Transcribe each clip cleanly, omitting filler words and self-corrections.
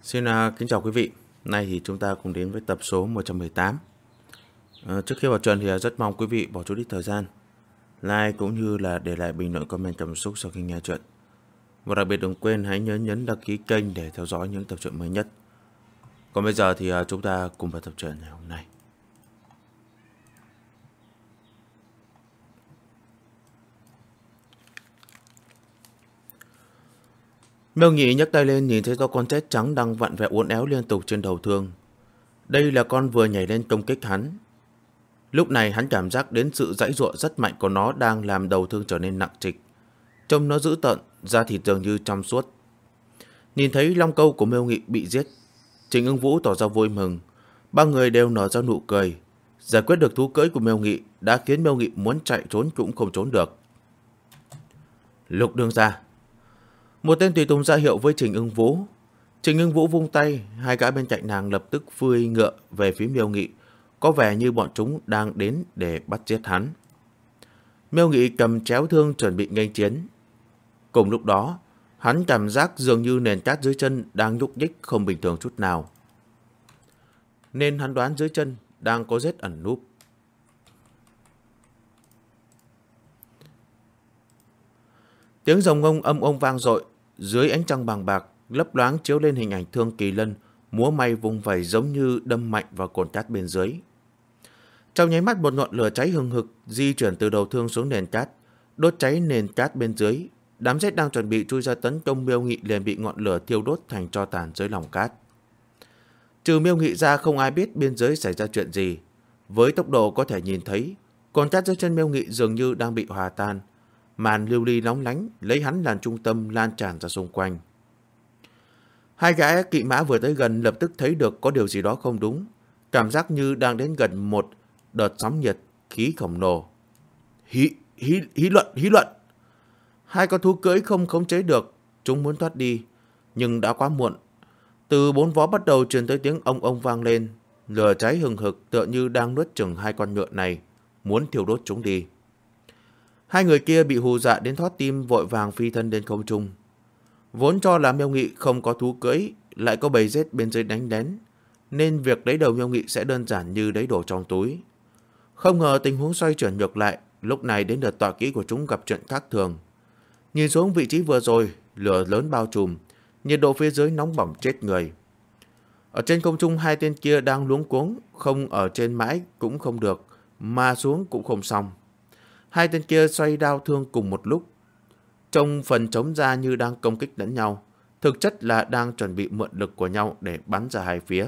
Xin kính chào quý vị. Hôm nay thì chúng ta cùng đến với tập số 118. Trước khi vào trận thì rất mong quý vị bỏ chút ít thời gian like cũng như là để lại bình luận comment cảm xúc sau khi nghe chuyện. Và đặc biệt đừng quên hãy nhớ nhấn đăng ký kênh để theo dõi những tập truyện mới nhất. Còn bây giờ thì chúng ta cùng vào tập truyện ngày hôm nay. Miêu Nhị nhấc tay lên nhìn thấy có con chết trắng đang vặn vẹo uốn éo liên tục trên đầu thương. Đây là con vừa nhảy lên công kích hắn. Lúc này hắn cảm giác đến sự giãy giụa rất mạnh của nó đang làm đầu thương trở nên nặng trịch. Trông nó dữ tợn, da thịt dường như trong suốt. Nhìn thấy long câu của Miêu Nghị bị giết, Trình Ưng Vũ tỏ ra vui mừng. Ba người đều nở ra nụ cười. Giải quyết được thú cưỡi của Miêu Nghị đã khiến Miêu Nghị muốn chạy trốn cũng không trốn được. Lục đương gia. Một tên tùy tùng ra hiệu với Trình Ưng Vũ. Trình Ưng Vũ vung tay, hai gã bên cạnh nàng lập tức phui ngựa về phía Miêu Nghị, có vẻ như bọn chúng đang đến để bắt giết hắn. Miêu Nghị cầm chéo thương chuẩn bị nghênh chiến. Cùng lúc đó, hắn cảm giác dường như nền cát dưới chân đang nhúc nhích không bình thường chút nào. Nên hắn đoán dưới chân đang có rết ẩn núp. Tiếng rồng ngông âm ông vang dội, dưới ánh trăng bằng bạc lấp loáng chiếu lên hình ảnh Thương Kỳ Lân múa may vung vẩy giống như đâm mạnh vào cồn cát bên dưới. Trong nháy mắt một ngọn lửa cháy hừng hực di chuyển từ đầu thương xuống nền cát, đốt cháy nền cát bên dưới. Đám rết đang chuẩn bị chui ra tấn công Miêu Nghị liền bị ngọn lửa thiêu đốt thành tro tàn dưới lòng cát. Trừ Miêu Nghị ra không ai biết bên dưới xảy ra chuyện gì. Với tốc độ có thể nhìn thấy, cồn cát dưới chân Miêu Nghị dường như đang bị hòa tan. Màn lưu ly nóng lánh lấy hắn làm trung tâm lan tràn ra xung quanh. Hai gã kỵ mã vừa tới gần lập tức thấy được có điều gì đó không đúng. Cảm giác như đang đến gần một đợt sóng nhiệt khí khổng lồ. Hí luận. Hai con thú cưỡi không khống chế được, chúng muốn thoát đi, nhưng đã quá muộn. Từ bốn vó bắt đầu truyền tới tiếng ông vang lên, lửa cháy hừng hực tựa như đang nuốt chửng hai con ngựa này, muốn thiêu đốt chúng đi. Hai người kia bị hù dọa đến thót tim vội vàng phi thân lên không trung. Vốn cho là Miêu Nghị không có thú cưỡi, lại có bầy rết bên dưới đánh lén, nên việc lấy đầu Miêu Nghị sẽ đơn giản như lấy đồ trong túi. Không ngờ tình huống xoay chuyển ngược lại, lúc này đến đợt tọa kỹ của chúng gặp chuyện khác thường. Nhìn xuống vị trí vừa rồi, lửa lớn bao trùm, nhiệt độ phía dưới nóng bỏng chết người. Ở trên không trung hai tên kia đang luống cuống, không ở trên mãi cũng không được, mà xuống cũng không xong. Hai tên kia xoay đao thương cùng một lúc, trông phần chống ra như đang công kích lẫn nhau, thực chất là đang chuẩn bị mượn lực của nhau để bắn ra hai phía.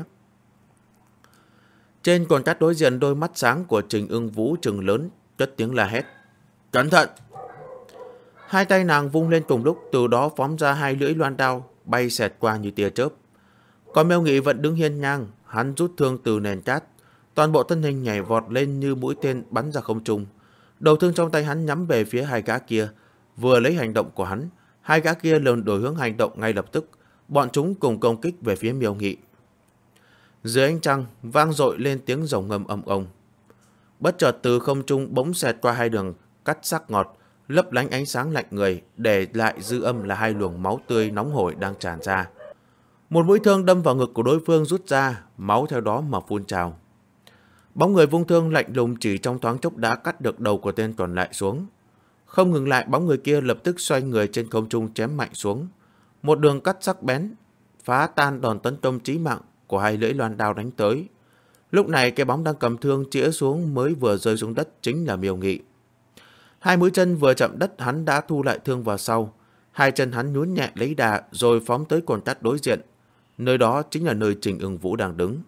Trên cồn cát đối diện, đôi mắt sáng của Trình Ưng Vũ trừng lớn, cất tiếng la hét. Cẩn thận! Hai tay nàng vung lên cùng lúc, từ đó phóng ra hai lưỡi loan đao, bay xẹt qua như tia chớp. Còn Miêu Nghị vẫn đứng hiên ngang, hắn rút thương từ nền cát, toàn bộ thân hình nhảy vọt lên như mũi tên bắn ra không trung. Đầu thương trong tay hắn nhắm về phía hai gã kia. Vừa lấy hành động của hắn, hai gã kia liền đổi hướng hành động ngay lập tức. Bọn chúng cùng công kích về phía Miêu Nghị. Dưới ánh trăng vang dội lên tiếng rồng ngâm âm ông. Bất chợt từ không trung bỗng xẹt qua hai đường cắt sắc ngọt, lấp lánh ánh sáng lạnh người, để lại dư âm là hai luồng máu tươi nóng hổi đang tràn ra. Một mũi thương đâm vào ngực của đối phương rút ra, máu theo đó mà phun trào. Bóng người vung thương lạnh lùng chỉ trong thoáng chốc đã cắt được đầu của tên còn lại xuống. Không ngừng lại, bóng người kia lập tức xoay người trên không trung chém mạnh xuống. Một đường cắt sắc bén, phá tan đòn tấn công chí mạng của hai lưỡi loan đao đánh tới. Lúc này cái bóng đang cầm thương chĩa xuống mới vừa rơi xuống đất chính là Miêu Nghị. Hai mũi chân vừa chạm đất hắn đã thu lại thương vào sau. Hai chân hắn nhún nhẹ lấy đà rồi phóng tới cồn cát đối diện. Nơi đó chính là nơi Trình Ưng Vũ đang đứng.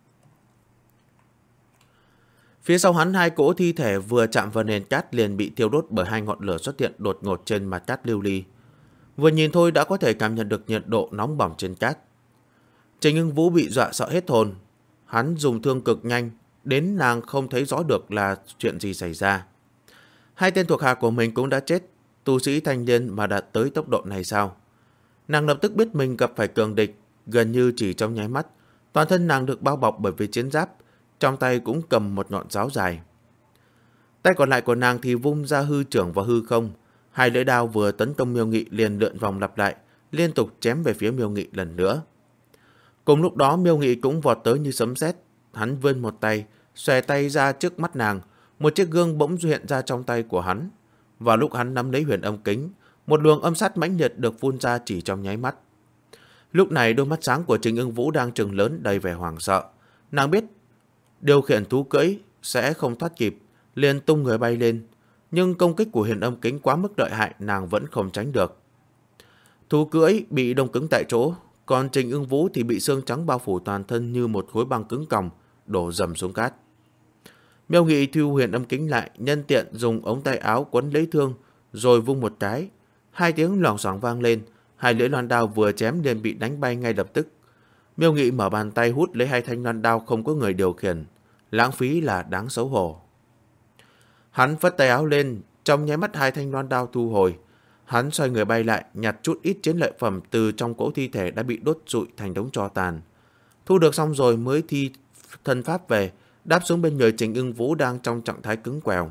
Phía sau hắn, hai cỗ thi thể vừa chạm vào nền cát liền bị thiêu đốt bởi hai ngọn lửa xuất hiện đột ngột trên mặt cát lưu ly. Vừa nhìn thôi đã có thể cảm nhận được nhiệt độ nóng bỏng trên cát. Trình Ưng Vũ bị dọa sợ hết hồn. Hắn dùng thương cực nhanh, đến nàng không thấy rõ được là chuyện gì xảy ra. Hai tên thuộc hạ của mình cũng đã chết, tu sĩ thanh niên mà đạt tới tốc độ này sao? Nàng lập tức biết mình gặp phải cường địch, gần như chỉ trong nháy mắt, toàn thân nàng được bao bọc bởi vì chiến giáp, trong tay cũng cầm một ngọn giáo dài. Tay còn lại của nàng thì vung ra hư trưởng và hư không, hai lưỡi đao vừa tấn công Miêu Nghị liền lượn vòng lặp lại, liên tục chém về phía Miêu Nghị lần nữa. Cùng lúc đó Miêu Nghị cũng vọt tới như sấm sét. Hắn vươn một tay, xòe tay ra trước mắt nàng. Một chiếc gương bỗng hiện ra trong tay của hắn. Vào lúc hắn nắm lấy huyền âm kính, một luồng âm sát mãnh liệt được phun ra chỉ trong nháy mắt. Lúc này đôi mắt sáng của Trình Ưng Vũ đang trừng lớn đầy vẻ hoảng sợ. Nàng biết điều khiển thú cưỡi sẽ không thoát kịp, liền tung người bay lên. Nhưng công kích của huyền âm kính quá mức lợi hại, nàng vẫn không tránh được. Thú cưỡi bị đông cứng tại chỗ, còn Trình Ưng Vũ thì bị xương trắng bao phủ toàn thân như một khối băng cứng còng, đổ dầm xuống cát. Miêu Nghị thu huyền âm kính lại, nhân tiện dùng ống tay áo quấn lấy thương, rồi vung một cái. Hai tiếng loảng xoảng vang lên, hai lưỡi loan đao vừa chém liền bị đánh bay ngay lập tức. Miêu Nghị mở bàn tay hút lấy hai thanh loan đao không có người điều khiển, lãng phí là đáng xấu hổ. Hắn phất tay áo lên, trong nháy mắt hai thanh loan đao thu hồi. Hắn xoay người bay lại, nhặt chút ít chiến lợi phẩm từ trong cỗ thi thể đã bị đốt rụi thành đống tro tàn. Thu được xong rồi mới thi thân pháp về, đáp xuống bên người Trình Ưng Vũ đang trong trạng thái cứng quèo.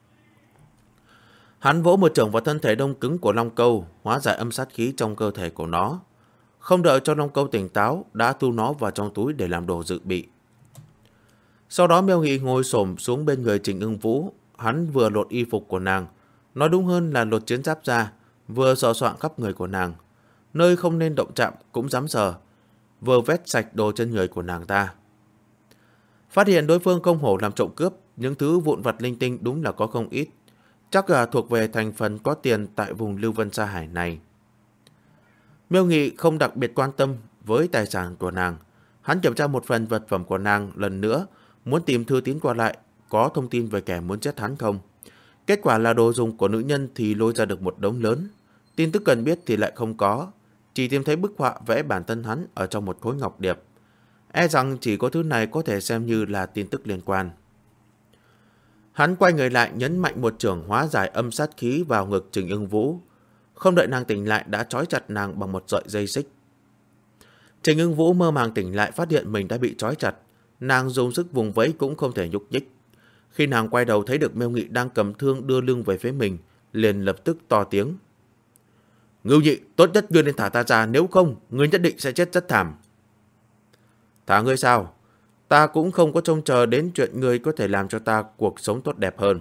Hắn vỗ một chưởng vào thân thể đông cứng của long câu, hóa giải âm sát khí trong cơ thể của nó. Không đợi cho long câu tỉnh táo, đã thu nó vào trong túi để làm đồ dự bị. Sau đó Miêu Nghị ngồi xổm xuống bên người Trình Ưng Vũ. Hắn vừa lột y phục của nàng, nói đúng hơn là lột chiến giáp ra, vừa sờ soạng khắp người của nàng. Nơi không nên động chạm cũng dám sờ, vừa vét sạch đồ trên người của nàng ta. Phát hiện đối phương không hổ làm trộm cướp, những thứ vụn vặt linh tinh đúng là có không ít. Chắc là thuộc về thành phần có tiền tại vùng Lưu Vân Sa Hải này. Miêu Nghị không đặc biệt quan tâm với tài sản của nàng. Hắn kiểm tra một phần vật phẩm của nàng lần nữa, muốn tìm thư tín qua lại, có thông tin về kẻ muốn chết hắn không. Kết quả là đồ dùng của nữ nhân thì lôi ra được một đống lớn. Tin tức cần biết thì lại không có, chỉ tìm thấy bức họa vẽ bản thân hắn ở trong một khối ngọc điệp. E rằng chỉ có thứ này có thể xem như là tin tức liên quan. Hắn quay người lại nhấn mạnh một chưởng hóa giải âm sát khí vào ngực Trình Ưng Vũ. Không đợi nàng tỉnh lại đã trói chặt nàng bằng một sợi dây xích. Trình Ưng Vũ mơ màng tỉnh lại phát hiện mình đã bị trói chặt. Nàng dùng sức vùng vẫy cũng không thể nhúc nhích. Khi nàng quay đầu thấy được Miêu Nghị đang cầm thương đưa lưng về phía mình, liền lập tức to tiếng. Ngưu Nhị, tốt nhất ngươi nên thả ta ra, nếu không, ngươi nhất định sẽ chết rất thảm. Thả ngươi sao? Ta cũng không có trông chờ đến chuyện ngươi có thể làm cho ta cuộc sống tốt đẹp hơn.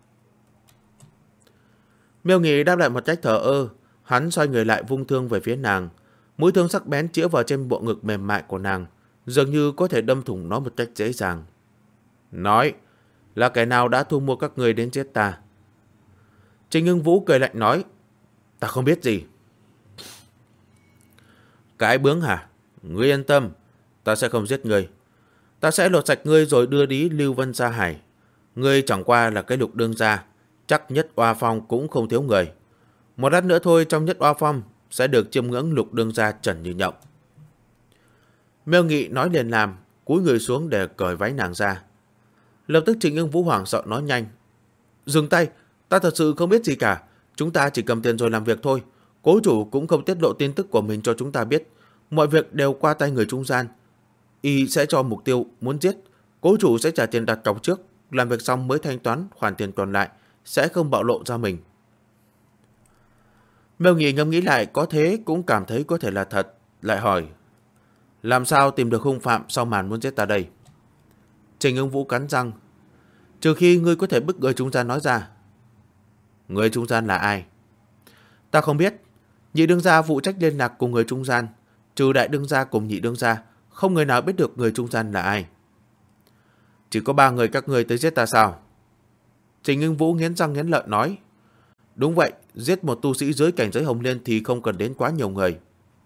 Miêu Nghị đáp lại một cách thờ ơ, hắn xoay người lại vung thương về phía nàng. Mũi thương sắc bén chĩa vào trên bộ ngực mềm mại của nàng, dường như có thể đâm thủng nó một cách dễ dàng. Nói, là kẻ nào đã thu mua các ngươi đến giết ta? Trình Ưng Vũ cười lạnh nói, ta không biết gì. Cái bướng hả? Ngươi yên tâm, ta sẽ không giết ngươi. Ta sẽ lột sạch ngươi rồi đưa đi Lưu Vân Sa Hải. Ngươi chẳng qua là cái Lục đương gia, chắc Nhất Oa Phong cũng không thiếu người. Một lát nữa thôi trong Nhất Oa Phong sẽ được chiêm ngưỡng Lục đương gia Trần Như Nhộng. Miêu Nghị nói liền làm, cúi người xuống để cởi váy nàng ra. Lập tức Trình Ưng Vũ hoảng sợ nói nhanh. Dừng tay, ta thật sự không biết gì cả. Chúng ta chỉ cầm tiền rồi làm việc thôi. Cố chủ cũng không tiết lộ tin tức của mình cho chúng ta biết. Mọi việc đều qua tay người trung gian. Y sẽ cho mục tiêu muốn giết. Cố chủ sẽ trả tiền đặt cọc trước, làm việc xong mới thanh toán khoản tiền còn lại, sẽ không bạo lộ ra mình. Miêu Nghị ngẫm nghĩ lại, có thế cũng cảm thấy có thể là thật, lại hỏi. Làm sao tìm được hung phạm sau màn muốn giết ta đây? Trình Ưng Vũ cắn răng. Trừ khi ngươi có thể bức người trung gian nói ra. Người trung gian là ai? Ta không biết. Nhị đương gia phụ trách liên lạc cùng người trung gian. Trừ đại đương gia cùng nhị đương gia, không người nào biết được người trung gian là ai. Chỉ có 3 người các ngươi tới giết ta sao? Trình Ưng Vũ nghiến răng nghiến lợi nói. Đúng vậy, giết một tu sĩ dưới cảnh giới Hồng Liên thì không cần đến quá nhiều người.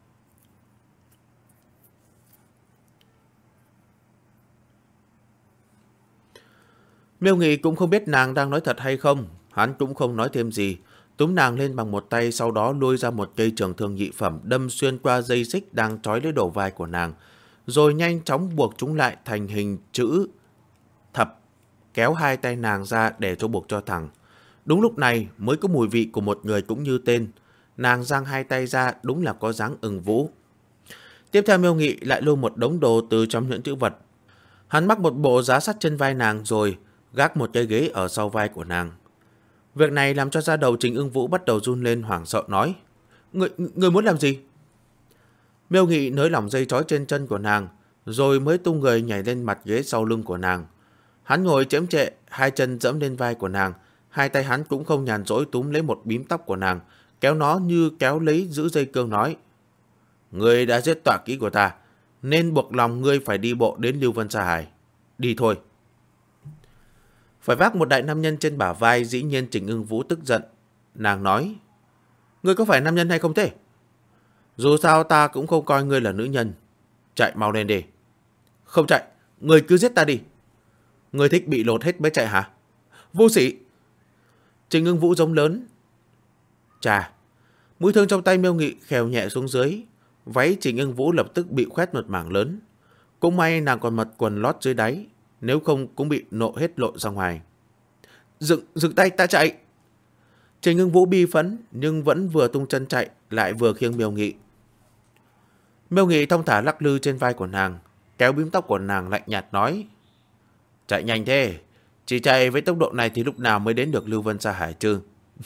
Miêu Nghị cũng không biết nàng đang nói thật hay không. Hắn cũng không nói thêm gì, túm nàng lên bằng một tay, sau đó lôi ra một cây trường thương nhị phẩm đâm xuyên qua dây xích đang trói lấy đầu vai của nàng, rồi nhanh chóng buộc chúng lại thành hình chữ thập, kéo hai tay nàng ra để cho buộc cho thẳng. Đúng lúc này mới có mùi vị của một người cũng như tên. Nàng giang hai tay ra, đúng là có dáng Ưng Vũ. Tiếp theo Miêu Nghị lại lôi một đống đồ từ trong nhẫn chữ vật. Hắn mắc một bộ giá sắt trên vai nàng rồi gác một cái ghế ở sau vai của nàng. Việc này làm cho da đầu Trình Ưng Vũ bắt đầu run lên, hoảng sợ nói. Người muốn làm gì? Miêu Nghị nới lỏng dây trói trên chân của nàng, rồi mới tung người nhảy lên mặt ghế sau lưng của nàng. Hắn ngồi chễm chệ, hai chân dẫm lên vai của nàng, hai tay hắn cũng không nhàn rỗi túm lấy một bím tóc của nàng, kéo nó như kéo lấy giữ dây cương nói: Ngươi đã giết tọa kỹ của ta, nên buộc lòng ngươi phải đi bộ đến Lưu Vân Sa Hải. Đi thôi. Phải vác một đại nam nhân trên bả vai, dĩ nhiên Trình Ưng Vũ tức giận. Nàng nói: Ngươi có phải nam nhân hay không thế? Dù sao ta cũng không coi ngươi là nữ nhân. Chạy mau lên đi. Không chạy, ngươi cứ giết ta đi. Ngươi thích bị lột hết mới chạy hả? Vô sĩ! Trình Ưng Vũ giống lớn. Chà! Mũi thương trong tay Miêu Nghị khèo nhẹ xuống dưới. Váy Trình Ưng Vũ lập tức bị khoét một mảng lớn. Cũng may nàng còn mặc quần lót dưới đáy, nếu không cũng bị nộ hết lộ ra ngoài. Dừng tay, ta chạy! Trình Ưng Vũ bi phẫn, nhưng vẫn vừa tung chân chạy, lại vừa khiêng Miêu Nghị. Miêu Nghị thong thả lắc lư trên vai của nàng, kéo bím tóc của nàng lạnh nhạt nói: Chạy nhanh thế, chỉ chạy với tốc độ này thì lúc nào mới đến được Lưu Vân Sa Hải chứ?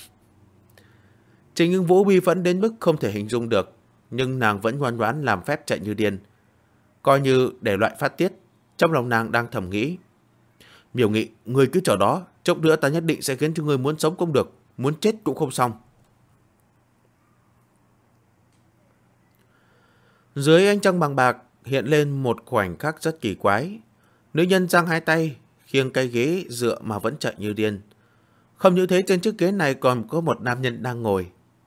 Trình Ưng Vũ bi phẫn đến mức không thể hình dung được, nhưng nàng vẫn ngoan ngoãn làm phép chạy như điên, coi như để loại phát tiết. Trong lòng nàng đang thầm nghĩ: Miêu Nghị, ngươi cứ chờ đó, chốc nữa ta nhất định sẽ khiến cho ngươi muốn sống không được, muốn chết cũng không xong. Dưới ánh trăng bằng bạc hiện lên một khoảnh khắc rất kỳ quái. Nữ nhân giang hai tay, khiêng cây ghế dựa mà vẫn chạy như điên. Không những thế, trên chiếc ghế này còn có một nam nhân đang ngồi.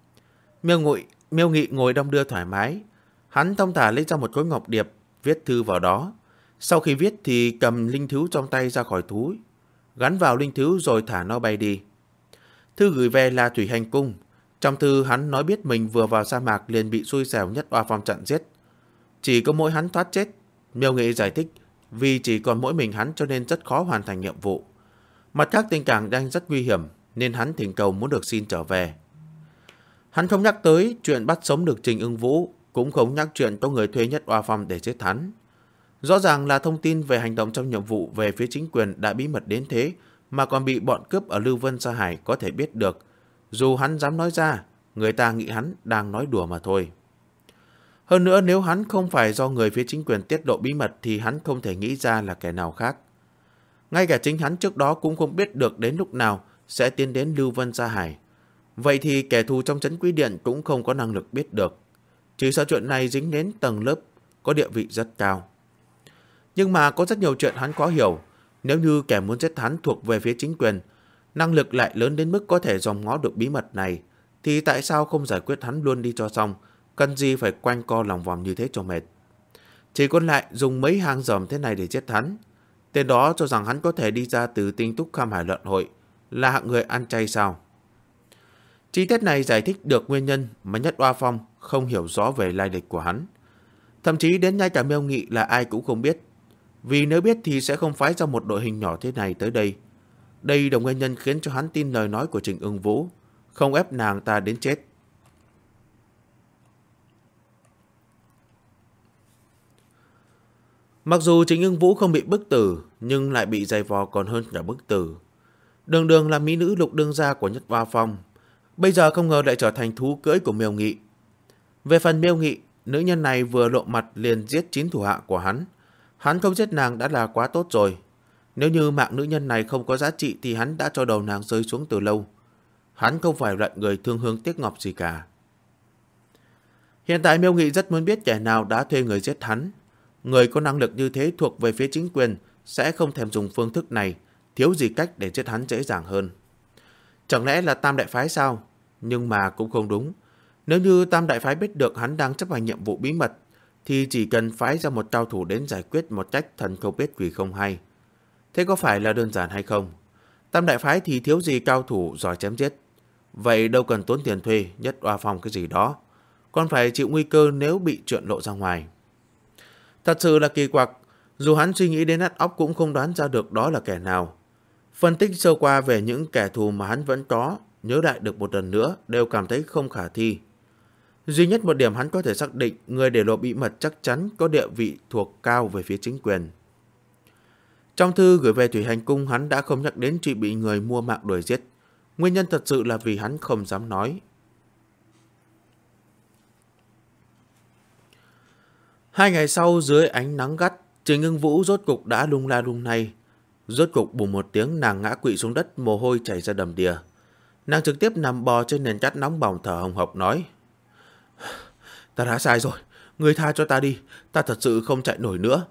Miêu Nghị ngồi đong đưa thoải mái. Hắn thong thả lấy ra một khối ngọc điệp, viết thư vào đó. Sau khi viết thì cầm linh thứu trong tay ra khỏi túi, gắn vào linh thứu rồi thả nó bay đi. Thư gửi về là Thủy Hành Cung. Trong thư hắn nói biết mình vừa vào sa mạc liền bị xui xẻo Nhất Oa Phong chặn giết. Chỉ có mỗi hắn thoát chết. Miêu Nghị giải thích vì chỉ còn mỗi mình hắn cho nên rất khó hoàn thành nhiệm vụ. Mặt khác tình cảnh đang rất nguy hiểm nên hắn thỉnh cầu muốn được xin trở về. Hắn không nhắc tới chuyện bắt sống được Trình Ưng Vũ, cũng không nhắc chuyện có người thuê Nhất Oa Phong để giết hắn. Rõ ràng là thông tin về hành động trong nhiệm vụ về phía chính quyền đã bí mật đến thế mà còn bị bọn cướp ở Lưu Vân Sa Hải có thể biết được. Dù hắn dám nói ra, người ta nghĩ hắn đang nói đùa mà thôi. Hơn nữa, nếu hắn không phải do người phía chính quyền tiết lộ bí mật thì hắn không thể nghĩ ra là kẻ nào khác. Ngay cả chính hắn trước đó cũng không biết được đến lúc nào sẽ tiến đến Lưu Vân Sa Hải. Vậy thì kẻ thù trong trấn Quý Điện cũng không có năng lực biết được. Chỉ sợ chuyện này dính đến tầng lớp có địa vị rất cao. Nhưng mà có rất nhiều chuyện hắn khó hiểu. Nếu như kẻ muốn giết hắn thuộc về phía chính quyền, năng lực lại lớn đến mức có thể dòm ngó được bí mật này, thì tại sao không giải quyết hắn luôn đi cho xong, cần gì phải quanh co lòng vòng như thế cho mệt. Chỉ còn lại dùng mấy hang dòm thế này để giết hắn. Tên đó cho rằng hắn có thể đi ra từ Tinh Túc Kham Hải Luận Hội, là hạng người ăn chay sao? Chi tiết này giải thích được nguyên nhân mà Nhất Oa Phong không hiểu rõ về lai lịch của hắn. Thậm chí đến ngay cả Miêu Nghị là ai cũng không biết. Vì nếu biết thì sẽ không phái ra một đội hình nhỏ thế này tới đây. Đây là nguyên nhân khiến cho hắn tin lời nói của Trình Ưng Vũ, không ép nàng ta đến chết. Mặc dù Trình Ưng Vũ không bị bức tử, nhưng lại bị giày vò còn hơn cả bức tử. Đường Đường là mỹ nữ lục đương gia của Nhất Oa Phong, bây giờ không ngờ lại trở thành thú cưỡi của Miêu Nghị. Về phần Miêu Nghị, nữ nhân này vừa lộ mặt liền giết 9 thủ hạ của hắn. Hắn không giết nàng đã là quá tốt rồi. Nếu như mạng nữ nhân này không có giá trị thì hắn đã cho đầu nàng rơi xuống từ lâu. Hắn không phải loại người thương hương tiếc ngọc gì cả. Hiện tại Miêu Nghị rất muốn biết kẻ nào đã thuê người giết hắn. Người có năng lực như thế thuộc về phía chính quyền sẽ không thèm dùng phương thức này, thiếu gì cách để giết hắn dễ dàng hơn. Chẳng lẽ là Tam Đại Phái sao? Nhưng mà cũng không đúng. Nếu như Tam Đại Phái biết được hắn đang chấp hành nhiệm vụ bí mật, thì chỉ cần phái ra một cao thủ đến giải quyết một cách thần không biết quỷ không hay. Thế có phải là đơn giản hay không? Tam Đại Phái thì thiếu gì cao thủ giỏi chém giết. Vậy đâu cần tốn tiền thuê Nhất Oa Phong cái gì đó. Còn phải chịu nguy cơ nếu bị chuyện lộ ra ngoài. Thật sự là kỳ quặc. Dù hắn suy nghĩ đến nát óc cũng không đoán ra được đó là kẻ nào. Phân tích sơ qua về những kẻ thù mà hắn vẫn có, nhớ lại được một lần nữa, đều cảm thấy không khả thi. Duy nhất một điểm hắn có thể xác định, người để lộ bí mật chắc chắn có địa vị thuộc cao về phía chính quyền. Trong thư gửi về Thủy Hành Cung, hắn đã không nhắc đến chuyện bị người mua mạng đuổi giết. Nguyên nhân thật sự là vì hắn không dám nói. 2 ngày sau, dưới ánh nắng gắt, Trình Ưng Vũ rốt cục đã lung la lung lay. Rốt cục bùng một tiếng, nàng ngã quỵ xuống đất, mồ hôi chảy ra đầm đìa. Nàng trực tiếp nằm bò trên nền cát nóng bỏng, thở hồng hộc nói: Ta đã sai rồi, ngươi tha cho ta đi, ta thật sự không chạy nổi nữa.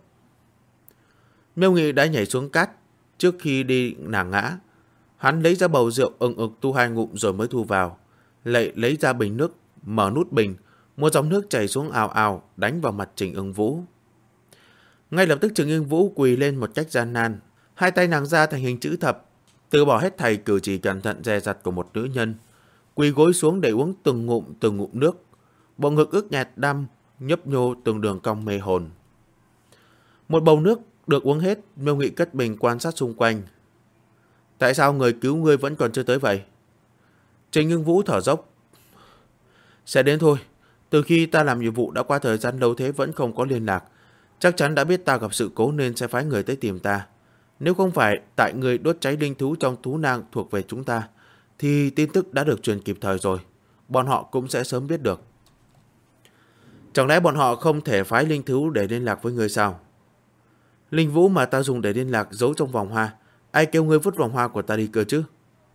Miêu Nghị đã nhảy xuống cát trước khi đi nàng ngã. Hắn lấy ra bầu rượu ừng ực tu 2 ngụm rồi mới thu vào, lại lấy ra bình nước, mở nút bình, một dòng nước chảy xuống ào ào đánh vào mặt Trình Ưng Vũ. Ngay lập tức Trình Ưng Vũ quỳ lên một cách gian nan, 2 tay nàng ra thành hình chữ thập, từ bỏ hết thảy cử chỉ cẩn thận dè dặt của một nữ nhân, quỳ gối xuống để uống từng ngụm nước. Bộ ngực ướt nhạt đăm nhấp nhô từng đường cong mê hồn. Một bầu nước được uống hết, Miêu Nghị cất bình quan sát xung quanh. Tại sao người cứu ngươi vẫn còn chưa tới vậy? Trình Ưng Vũ thở dốc. Sẽ đến thôi. Từ khi ta làm nhiệm vụ đã qua thời gian lâu thế vẫn không có liên lạc. Chắc chắn đã biết ta gặp sự cố nên sẽ phái người tới tìm ta. Nếu không phải tại người đốt cháy linh thú trong thú nang thuộc về chúng ta, thì tin tức đã được truyền kịp thời rồi. Bọn họ cũng sẽ sớm biết được. Chẳng lẽ bọn họ không thể phái linh thú để liên lạc với người sao? Linh vũ mà ta dùng để liên lạc giấu trong vòng hoa. Ai kêu ngươi vứt vòng hoa của ta đi cơ chứ?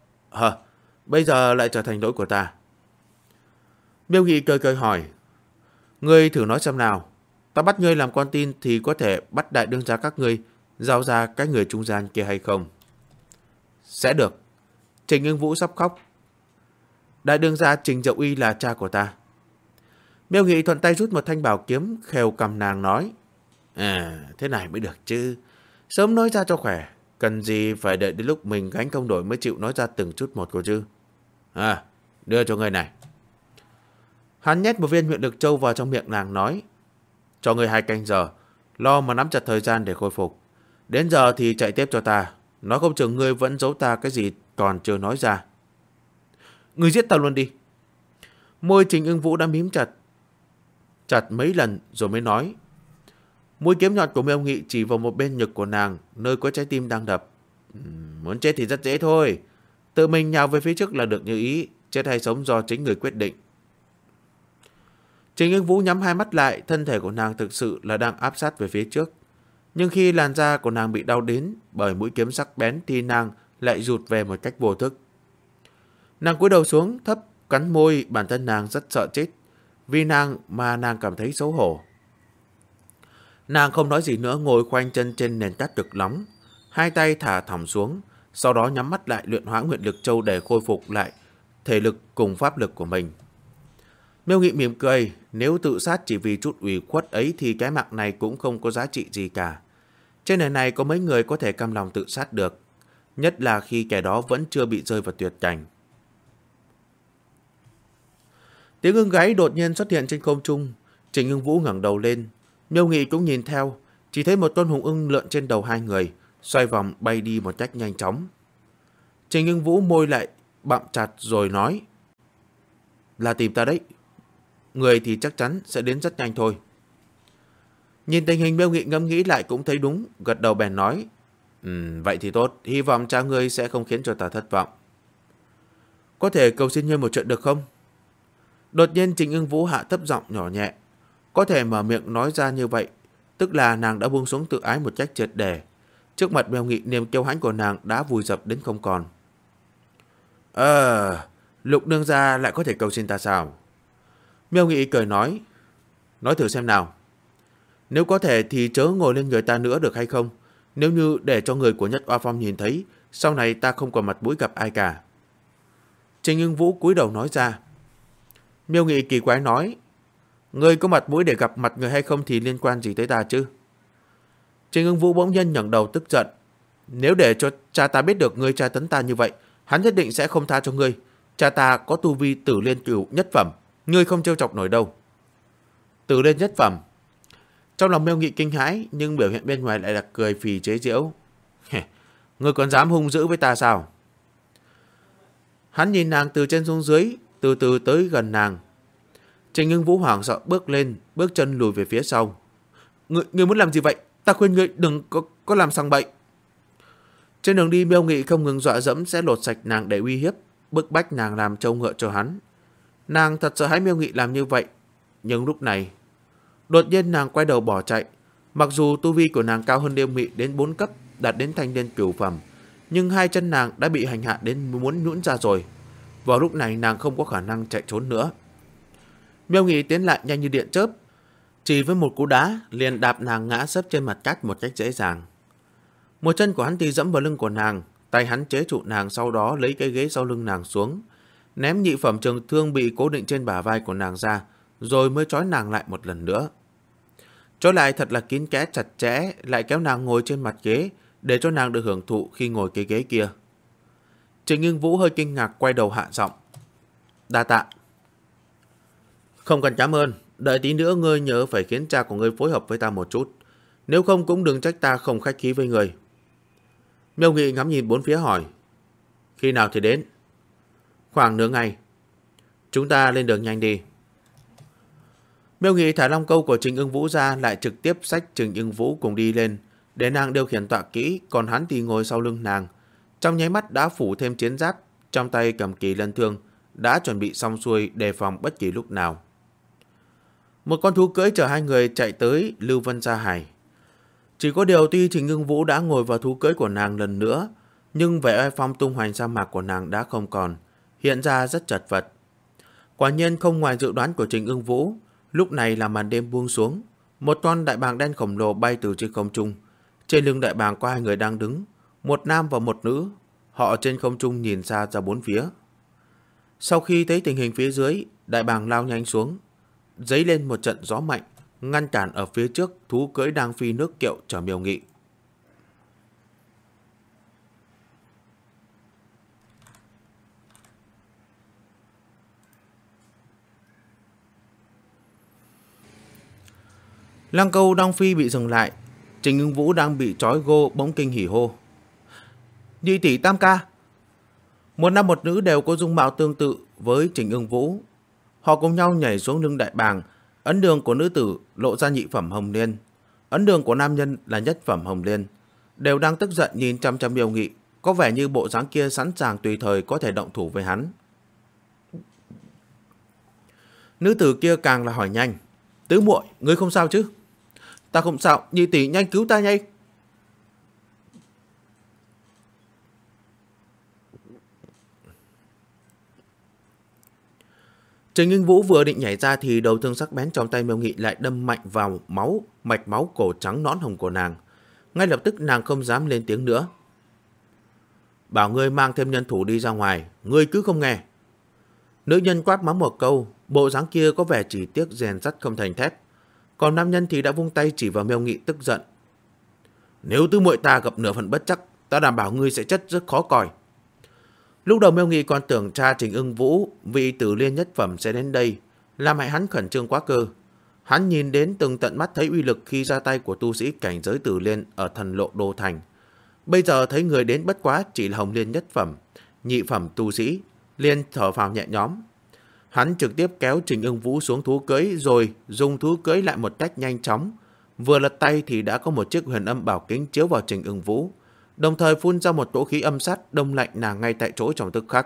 Bây giờ lại trở thành lỗi của ta. Miêu Nghị cười cười hỏi. Ngươi thử nói xem nào. Ta bắt ngươi làm con tin thì có thể bắt đại đương gia các ngươi giao ra cái người trung gian kia hay không? Sẽ được. Trình Ưng Vũ sắp khóc. Đại đương gia Trình Dậu Uy là cha của ta. Miêu Nghị thuận tay rút một thanh bảo kiếm, khều cầm nàng nói. Thế này mới được chứ. Sớm nói ra cho khỏe. Cần gì phải đợi đến lúc mình gánh công đổi mới chịu nói ra từng chút một của chứ. Đưa cho người này. Hắn nhét một viên huyện lực châu vào trong miệng nàng nói. Cho người 2 canh giờ. Lo mà nắm chặt thời gian để khôi phục. Đến giờ thì chạy tiếp cho ta. Nói không chừng ngươi vẫn giấu ta cái gì còn chưa nói ra. Ngươi giết ta luôn đi. Môi Trình Ưng Vũ đã mím chặt mấy lần rồi mới nói. Mũi kiếm nhọn của Miêu Nghị chỉ vào một bên ngực của nàng, nơi có trái tim đang đập. Muốn chết thì rất dễ thôi. Tự mình nhào về phía trước là được như ý. Chết hay sống do chính người quyết định. Trình Ưng Vũ nhắm 2 mắt lại. Thân thể của nàng thực sự là đang áp sát về phía trước. Nhưng khi làn da của nàng bị đau đến bởi mũi kiếm sắc bén thì nàng lại rụt về một cách vô thức. Nàng cúi đầu xuống thấp, cắn môi. Bản thân nàng rất sợ chết. Vì nàng mà nàng cảm thấy xấu hổ. Nàng không nói gì nữa, ngồi khoanh chân trên nền cát cực nóng, 2 tay thả thõng xuống, sau đó nhắm mắt lại luyện hóa nguyện lực châu để khôi phục lại thể lực cùng pháp lực của mình. Miêu Nghị mỉm cười, nếu tự sát chỉ vì chút ủy khuất ấy thì cái mạng này cũng không có giá trị gì cả. Trên đời này có mấy người có thể cam lòng tự sát được, nhất là khi kẻ đó vẫn chưa bị rơi vào tuyệt cảnh. Tiếng ưng gáy đột nhiên xuất hiện trên không trung. Trình Ưng Vũ ngẩng đầu lên. Miêu Nghị cũng nhìn theo, chỉ thấy một con hùng ưng lượn trên đầu 2 người, xoay vòng bay đi một cách nhanh chóng. Trình Ưng Vũ môi lại bặm chặt rồi nói. Là tìm ta đấy. Người thì chắc chắn sẽ đến rất nhanh thôi. Nhìn tình hình, Miêu Nghị ngẫm nghĩ lại cũng thấy đúng, gật đầu bèn nói. Vậy thì tốt, hy vọng cha ngươi sẽ không khiến cho ta thất vọng. Có thể cầu xin ngươi một chuyện được không? Đột nhiên Trình Ưng Vũ hạ thấp giọng nhỏ nhẹ. Có thể mở miệng nói ra như vậy, tức là nàng đã buông xuống tự ái một cách triệt để. Trước mặt Miêu Nghị, niềm kiêu hãnh của nàng đã vùi dập đến không còn. Lục nương gia lại có thể cầu xin ta sao? Miêu Nghị cười nói. Nói thử xem nào. Nếu có thể thì chớ ngồi lên người ta nữa được hay không? Nếu như để cho người của Nhất Oa Phong nhìn thấy, sau này ta không còn mặt mũi gặp ai cả. Trình Ưng Vũ cúi đầu nói ra. Miêu Nghị kỳ quái nói. Ngươi có mặt mũi để gặp mặt người hay không thì liên quan gì tới ta chứ? Trình Ưng Vũ bỗng nhiên ngẩng đầu tức giận. Nếu để cho cha ta biết được ngươi tra tấn ta như vậy, hắn nhất định sẽ không tha cho ngươi. Cha ta có tu vi tử liên cửu nhất phẩm, ngươi không trêu chọc nổi đâu. Tử liên nhất phẩm. Trong lòng Miêu Nghị kinh hãi, nhưng biểu hiện bên ngoài lại là cười phì chế giễu. Ngươi còn dám hung dữ với ta sao? Hắn nhìn nàng từ trên xuống dưới, từ từ tới gần nàng. Trình Ưng Vũ hoảng sợ bước lên, bước chân lùi về phía sau. Ngươi muốn làm gì vậy? Ta khuyên ngươi đừng có làm sang bậy. Trên đường đi, Miêu Nghị không ngừng dọa dẫm sẽ lột sạch nàng để uy hiếp, bức bách nàng làm trâu ngựa cho hắn. Nàng thật sợ hãi Miêu Nghị làm như vậy. Nhưng lúc này, Đột nhiên nàng quay đầu bỏ chạy. Mặc dù tu vi của nàng cao hơn Miêu Nghị đến 4 cấp, đạt đến thanh niên cửu phẩm, nhưng hai chân nàng đã bị hành hạ đến muốn nhũn ra rồi. Vào lúc này nàng không có khả năng chạy trốn nữa. Miêu Nghị tiến lại nhanh như điện chớp, chỉ với một cú đá liền đạp nàng ngã sấp trên mặt cát một cách dễ dàng. Một chân của hắn thì dẫm vào lưng của nàng, tay hắn chế trụ nàng, sau đó lấy cái ghế sau lưng nàng xuống, ném nhị phẩm trường thương bị cố định trên bả vai của nàng ra, rồi mới trói nàng lại một lần nữa. Trói lại thật là kín kẽ chặt chẽ, lại kéo nàng ngồi trên mặt ghế để cho nàng được hưởng thụ khi ngồi cái ghế kia. Trịnh Ngưng Vũ hơi kinh ngạc quay đầu hạ giọng. Đa tạ. Không cần cảm ơn, đợi tí nữa ngươi nhớ phải khiến cha của ngươi phối hợp với ta một chút, nếu không cũng đừng trách ta không khách khí với ngươi. Miêu Nghị ngắm nhìn bốn phía hỏi. Khi nào thì đến? Khoảng nửa ngày. Chúng ta lên đường nhanh đi. Miêu Nghị thả long câu của Trình Ưng Vũ ra, lại trực tiếp xách Trình Ưng Vũ cùng đi lên, để nàng điều khiển tọa kỹ, còn hắn thì ngồi sau lưng nàng. Trong nháy mắt đã phủ thêm chiến giáp, trong tay cầm kỳ lân thương, đã chuẩn bị xong xuôi đề phòng bất kỳ lúc nào. Một con thú cưỡi chở hai người chạy tới Lưu Vân Sa Hải. Chỉ có điều tuy Trình Ưng Vũ đã ngồi vào thú cưỡi của nàng lần nữa, nhưng vẻ oai phong tung hoành sa mạc của nàng đã không còn, hiện ra rất chật vật. Quả nhiên không ngoài dự đoán của Trình Ưng Vũ, lúc này là màn đêm buông xuống, một con đại bàng đen khổng lồ bay từ trên không trung. Trên lưng đại bàng có hai người đang đứng, một nam và một nữ. Họ trên không trung nhìn xa ra bốn phía. Sau khi thấy tình hình phía dưới, đại bàng lao nhanh xuống, dấy lên một trận gió mạnh, ngăn cản ở phía trước thú cưỡi đang phi nước kiệu chở Miêu Nghị. Lăng câu đang phi bị dừng lại. Trình Ưng Vũ đang bị trói gô bỗng kinh hỉ hô. Nhị tỷ tam ca. Một nam một nữ đều có dung mạo tương tự với Trình Ưng Vũ. Họ cùng nhau nhảy xuống lưng đại bàng. Ấn đường của nữ tử lộ ra nhị phẩm hồng liên, ấn đường của nam nhân là nhất phẩm hồng liên. Đều đang tức giận nhìn chăm chăm Miêu Nghị, có vẻ như bộ dáng kia sẵn sàng tùy thời có thể động thủ với hắn. Nữ tử kia càng là hỏi nhanh. Tứ muội, ngươi không sao chứ? Ta không sao, nhị tỷ nhanh cứu ta nhanh. Trình Ưng Vũ vừa định nhảy ra thì đầu thương sắc bén trong tay Miêu Nghị lại đâm mạnh vào mạch máu cổ trắng nõn hồng của nàng. Ngay lập tức nàng không dám lên tiếng nữa. Bảo ngươi mang thêm nhân thủ đi ra ngoài, ngươi cứ không nghe. Nữ nhân quát mắng một câu, bộ dáng kia có vẻ chỉ tiếc rèn sắt không thành thép. Còn nam nhân thì đã vung tay chỉ vào Miêu Nghị tức giận. Nếu tứ muội ta gặp nửa phần bất chắc, ta đảm bảo ngươi sẽ chết rất khó coi. Lúc đầu Miêu Nghị còn tưởng cha Trình Ưng Vũ, vị tử liên nhất phẩm sẽ đến đây, làm hại hắn khẩn trương quá cơ. Hắn nhìn đến từng tận mắt thấy uy lực khi ra tay của tu sĩ cảnh giới tử liên ở thần lộ đô thành. Bây giờ thấy người đến bất quá chỉ là hồng liên nhất phẩm, nhị phẩm tu sĩ, liền thở phào nhẹ nhõm. Hắn trực tiếp kéo Trình Ưng Vũ xuống thú cưỡi rồi dùng thú cưỡi lại một cách nhanh chóng. Vừa lật tay thì đã có một chiếc huyền âm bảo kính chiếu vào Trình Ưng Vũ, đồng thời phun ra một cỗ khí âm sát đông lạnh nàng ngay tại chỗ trong tức khắc.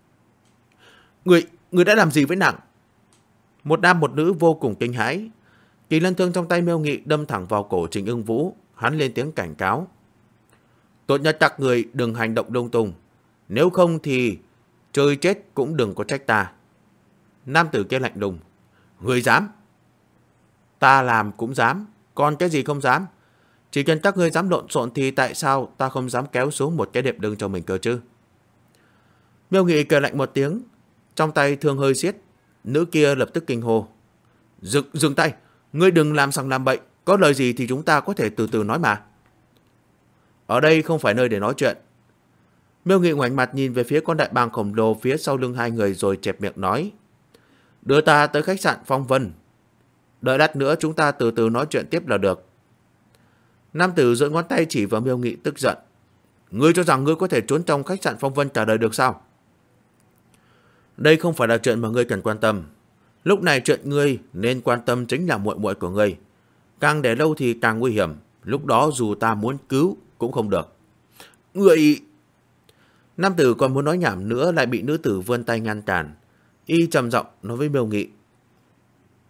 Người đã làm gì với nàng? Một nam một nữ vô cùng kinh hãi. Kỳ lân thương trong tay Miêu Nghị đâm thẳng vào cổ Trình Ưng Vũ, hắn lên tiếng cảnh cáo. Tốt nhất các người đừng hành động lung tung, nếu không thì chơi chết cũng đừng có trách ta. Nam tử kia lạnh lùng. Người dám? Ta làm cũng dám, còn cái gì không dám? Chỉ cần các ngươi dám lộn xộn thì tại sao ta không dám kéo xuống một cái đệm lưng cho mình cơ chứ? Miêu Nghị cười lạnh một tiếng, trong tay thương hơi siết. Nữ kia lập tức kinh hô. Dừng tay, ngươi đừng làm sằng làm bậy, có lời gì thì chúng ta có thể từ từ nói mà. Ở đây không phải nơi để nói chuyện. Miêu Nghị ngoảnh mặt nhìn về phía con đại bàng khổng lồ phía sau lưng hai người rồi chẹp miệng nói. Đưa ta tới khách sạn Phong Vân. Đợi lát nữa chúng ta từ từ nói chuyện tiếp là được. Nam tử giơ ngón tay chỉ vào Miêu Nghị tức giận. Ngươi cho rằng ngươi có thể trốn trong khách sạn Phong Vân trả đời được sao? Đây không phải là chuyện mà ngươi cần quan tâm. Lúc này chuyện ngươi nên quan tâm chính là muội muội của ngươi. Càng để lâu thì càng nguy hiểm. Lúc đó dù ta muốn cứu cũng không được. Ngươi... Nam tử còn muốn nói nhảm nữa lại bị nữ tử vươn tay ngăn cản. Y trầm giọng nói với Miêu Nghị.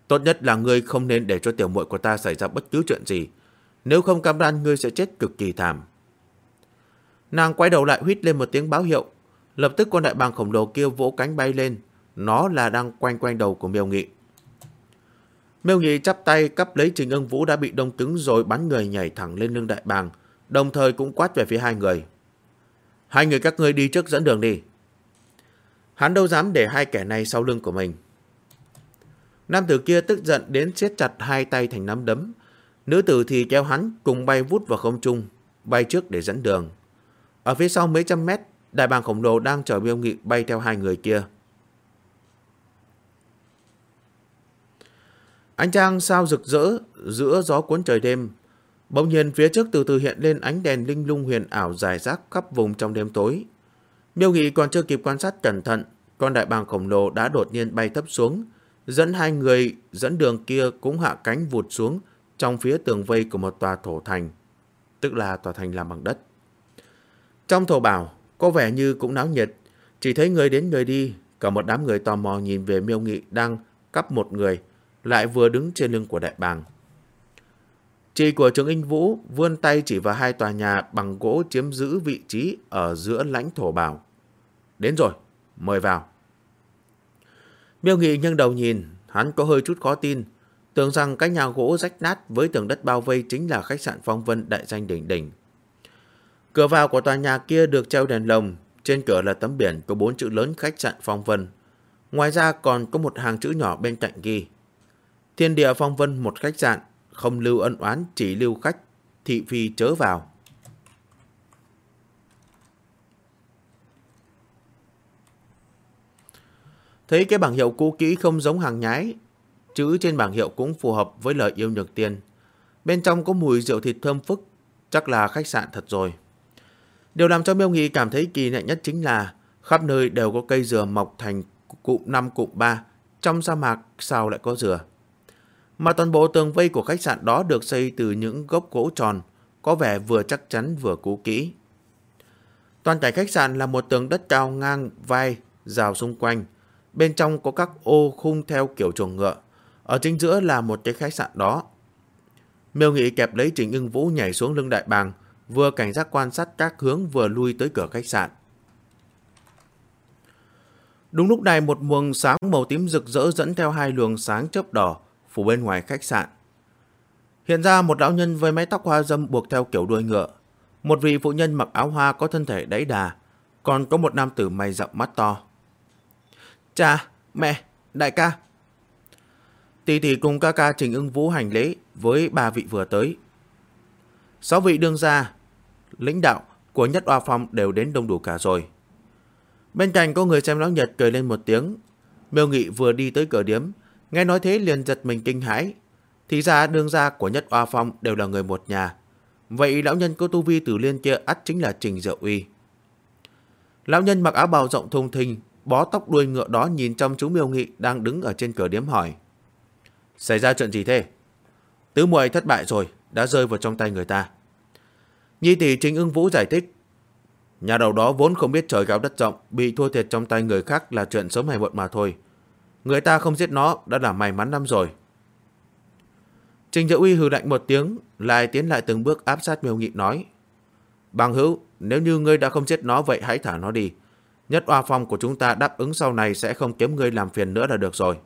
Tốt nhất là ngươi không nên để cho tiểu muội của ta xảy ra bất cứ chuyện gì. Nếu không cam đoan ngươi sẽ chết cực kỳ thảm. Nàng quay đầu lại huýt lên một tiếng báo hiệu. Lập tức con đại bàng khổng lồ kia vỗ cánh bay lên. Nó là đang quanh quanh đầu của Miêu Nghị. Miêu Nghị chắp tay cắp lấy Trình Ưng Vũ đã bị đông cứng rồi bắn người nhảy thẳng lên lưng đại bàng, đồng thời cũng quát về phía hai người. Hai người các ngươi đi trước dẫn đường đi. Hắn đâu dám để hai kẻ này sau lưng của mình. Nam tử kia tức giận đến siết chặt hai tay thành nắm đấm. Nữ tử thì kéo hắn cùng bay vút vào không trung, bay trước để dẫn đường. Ở phía sau mấy trăm mét, đại bàng khổng lồ đang chở Miêu Nghị bay theo hai người kia. Ánh trăng sao rực rỡ giữa gió cuốn trời đêm. Bỗng nhiên phía trước từ từ hiện lên ánh đèn linh lung huyền ảo rải rác khắp vùng trong đêm tối. Miêu Nghị còn chưa kịp quan sát cẩn thận, con đại bàng khổng lồ đã đột nhiên bay thấp xuống, dẫn hai người dẫn đường kia cũng hạ cánh vụt xuống trong phía tường vây của một tòa thổ thành, tức là tòa thành làm bằng đất. Trong thổ bảo có vẻ như cũng náo nhiệt, chỉ thấy người đến người đi, cả một đám người tò mò nhìn về Miêu Nghị đang cắp một người, lại vừa đứng trên lưng của đại bàng. Chị của Trường Inh Vũ vươn tay chỉ vào hai tòa nhà bằng gỗ chiếm giữ vị trí ở giữa lãnh thổ bảo. Đến rồi, mời vào. Miêu Nghị nghiêng đầu nhìn, hắn có hơi chút khó tin, tưởng rằng cái nhà gỗ rách nát với tường đất bao vây chính là khách sạn Phong Vân đại danh đỉnh đỉnh. Cửa vào của tòa nhà kia được treo đèn lồng, trên cửa là tấm biển có 4 chữ lớn khách sạn Phong Vân. Ngoài ra còn có một hàng chữ nhỏ bên cạnh ghi: Thiên địa Phong Vân một khách sạn, không lưu ân oán, chỉ lưu khách, thị phi chớ vào. Thấy cái bảng hiệu cũ kỹ không giống hàng nhái, chữ trên bảng hiệu cũng phù hợp với lời yêu nhược tiên. Bên trong có mùi rượu thịt thơm phức, chắc là khách sạn thật rồi. Điều làm cho Miêu Nghị cảm thấy kỳ lạ nhất chính là khắp nơi đều có cây dừa mọc thành cụm 5 cụm 3, trong sa mạc sao lại có dừa. Mà toàn bộ tường vây của khách sạn đó được xây từ những gốc gỗ tròn, có vẻ vừa chắc chắn vừa cũ kỹ. Toàn cảnh khách sạn là một tường đất cao ngang vai, rào xung quanh. Bên trong có các ô khung theo kiểu chuồng ngựa. Ở chính giữa là một cái khách sạn đó. Miêu Nghị kẹp lấy Trình Ưng Vũ nhảy xuống lưng đại bàng, vừa cảnh giác quan sát các hướng vừa lui tới cửa khách sạn. Đúng lúc này một luồng sáng màu tím rực rỡ dẫn theo hai luồng sáng chớp đỏ phủ bên ngoài khách sạn. Hiện ra một lão nhân với mái tóc hoa râm buộc theo kiểu đuôi ngựa, một vị phụ nhân mặc áo hoa có thân thể đẫy đà, còn có một nam tử mày rậm mắt to. Cha, mẹ, đại ca. Tỷ tỷ cùng ca ca Trình Ưng Vũ hành lễ với ba vị vừa tới. 6 vị đương gia, lãnh đạo của Nhất Oa Phong đều đến đông đủ cả rồi. Bên cạnh có người xem náo nhiệt cười lên một tiếng. Miêu Nghị vừa đi tới cửa điếm, nghe nói thế liền giật mình kinh hãi. Thì ra đương gia của Nhất Oa Phong đều là người một nhà. Vậy lão nhân có tu vi tử liên kia ắt chính là Trình Diệu Uy. Lão nhân mặc áo bào rộng thùng thình, bó tóc đuôi ngựa đó nhìn chăm chú Miêu Nghị đang đứng ở trên cửa điếm hỏi: Xảy ra chuyện gì thế? Tứ muội thất bại rồi, đã rơi vào trong tay người ta. Nhi tỷ Trình Ưng Vũ giải thích: Nhà đầu đó vốn không biết trời cao đất rộng, bị thua thiệt trong tay người khác là chuyện sớm hay muộn mà thôi. Người ta không giết nó đã là may mắn lắm rồi. Trình Diệu Uy hừ lạnh một tiếng, lại tiến lại từng bước áp sát Miêu Nghị nói: Bằng hữu, nếu như ngươi đã không giết nó vậy hãy thả nó đi. Nhất Oa Phong của chúng ta đáp ứng sau này sẽ không kiếm ngươi làm phiền nữa là được rồi.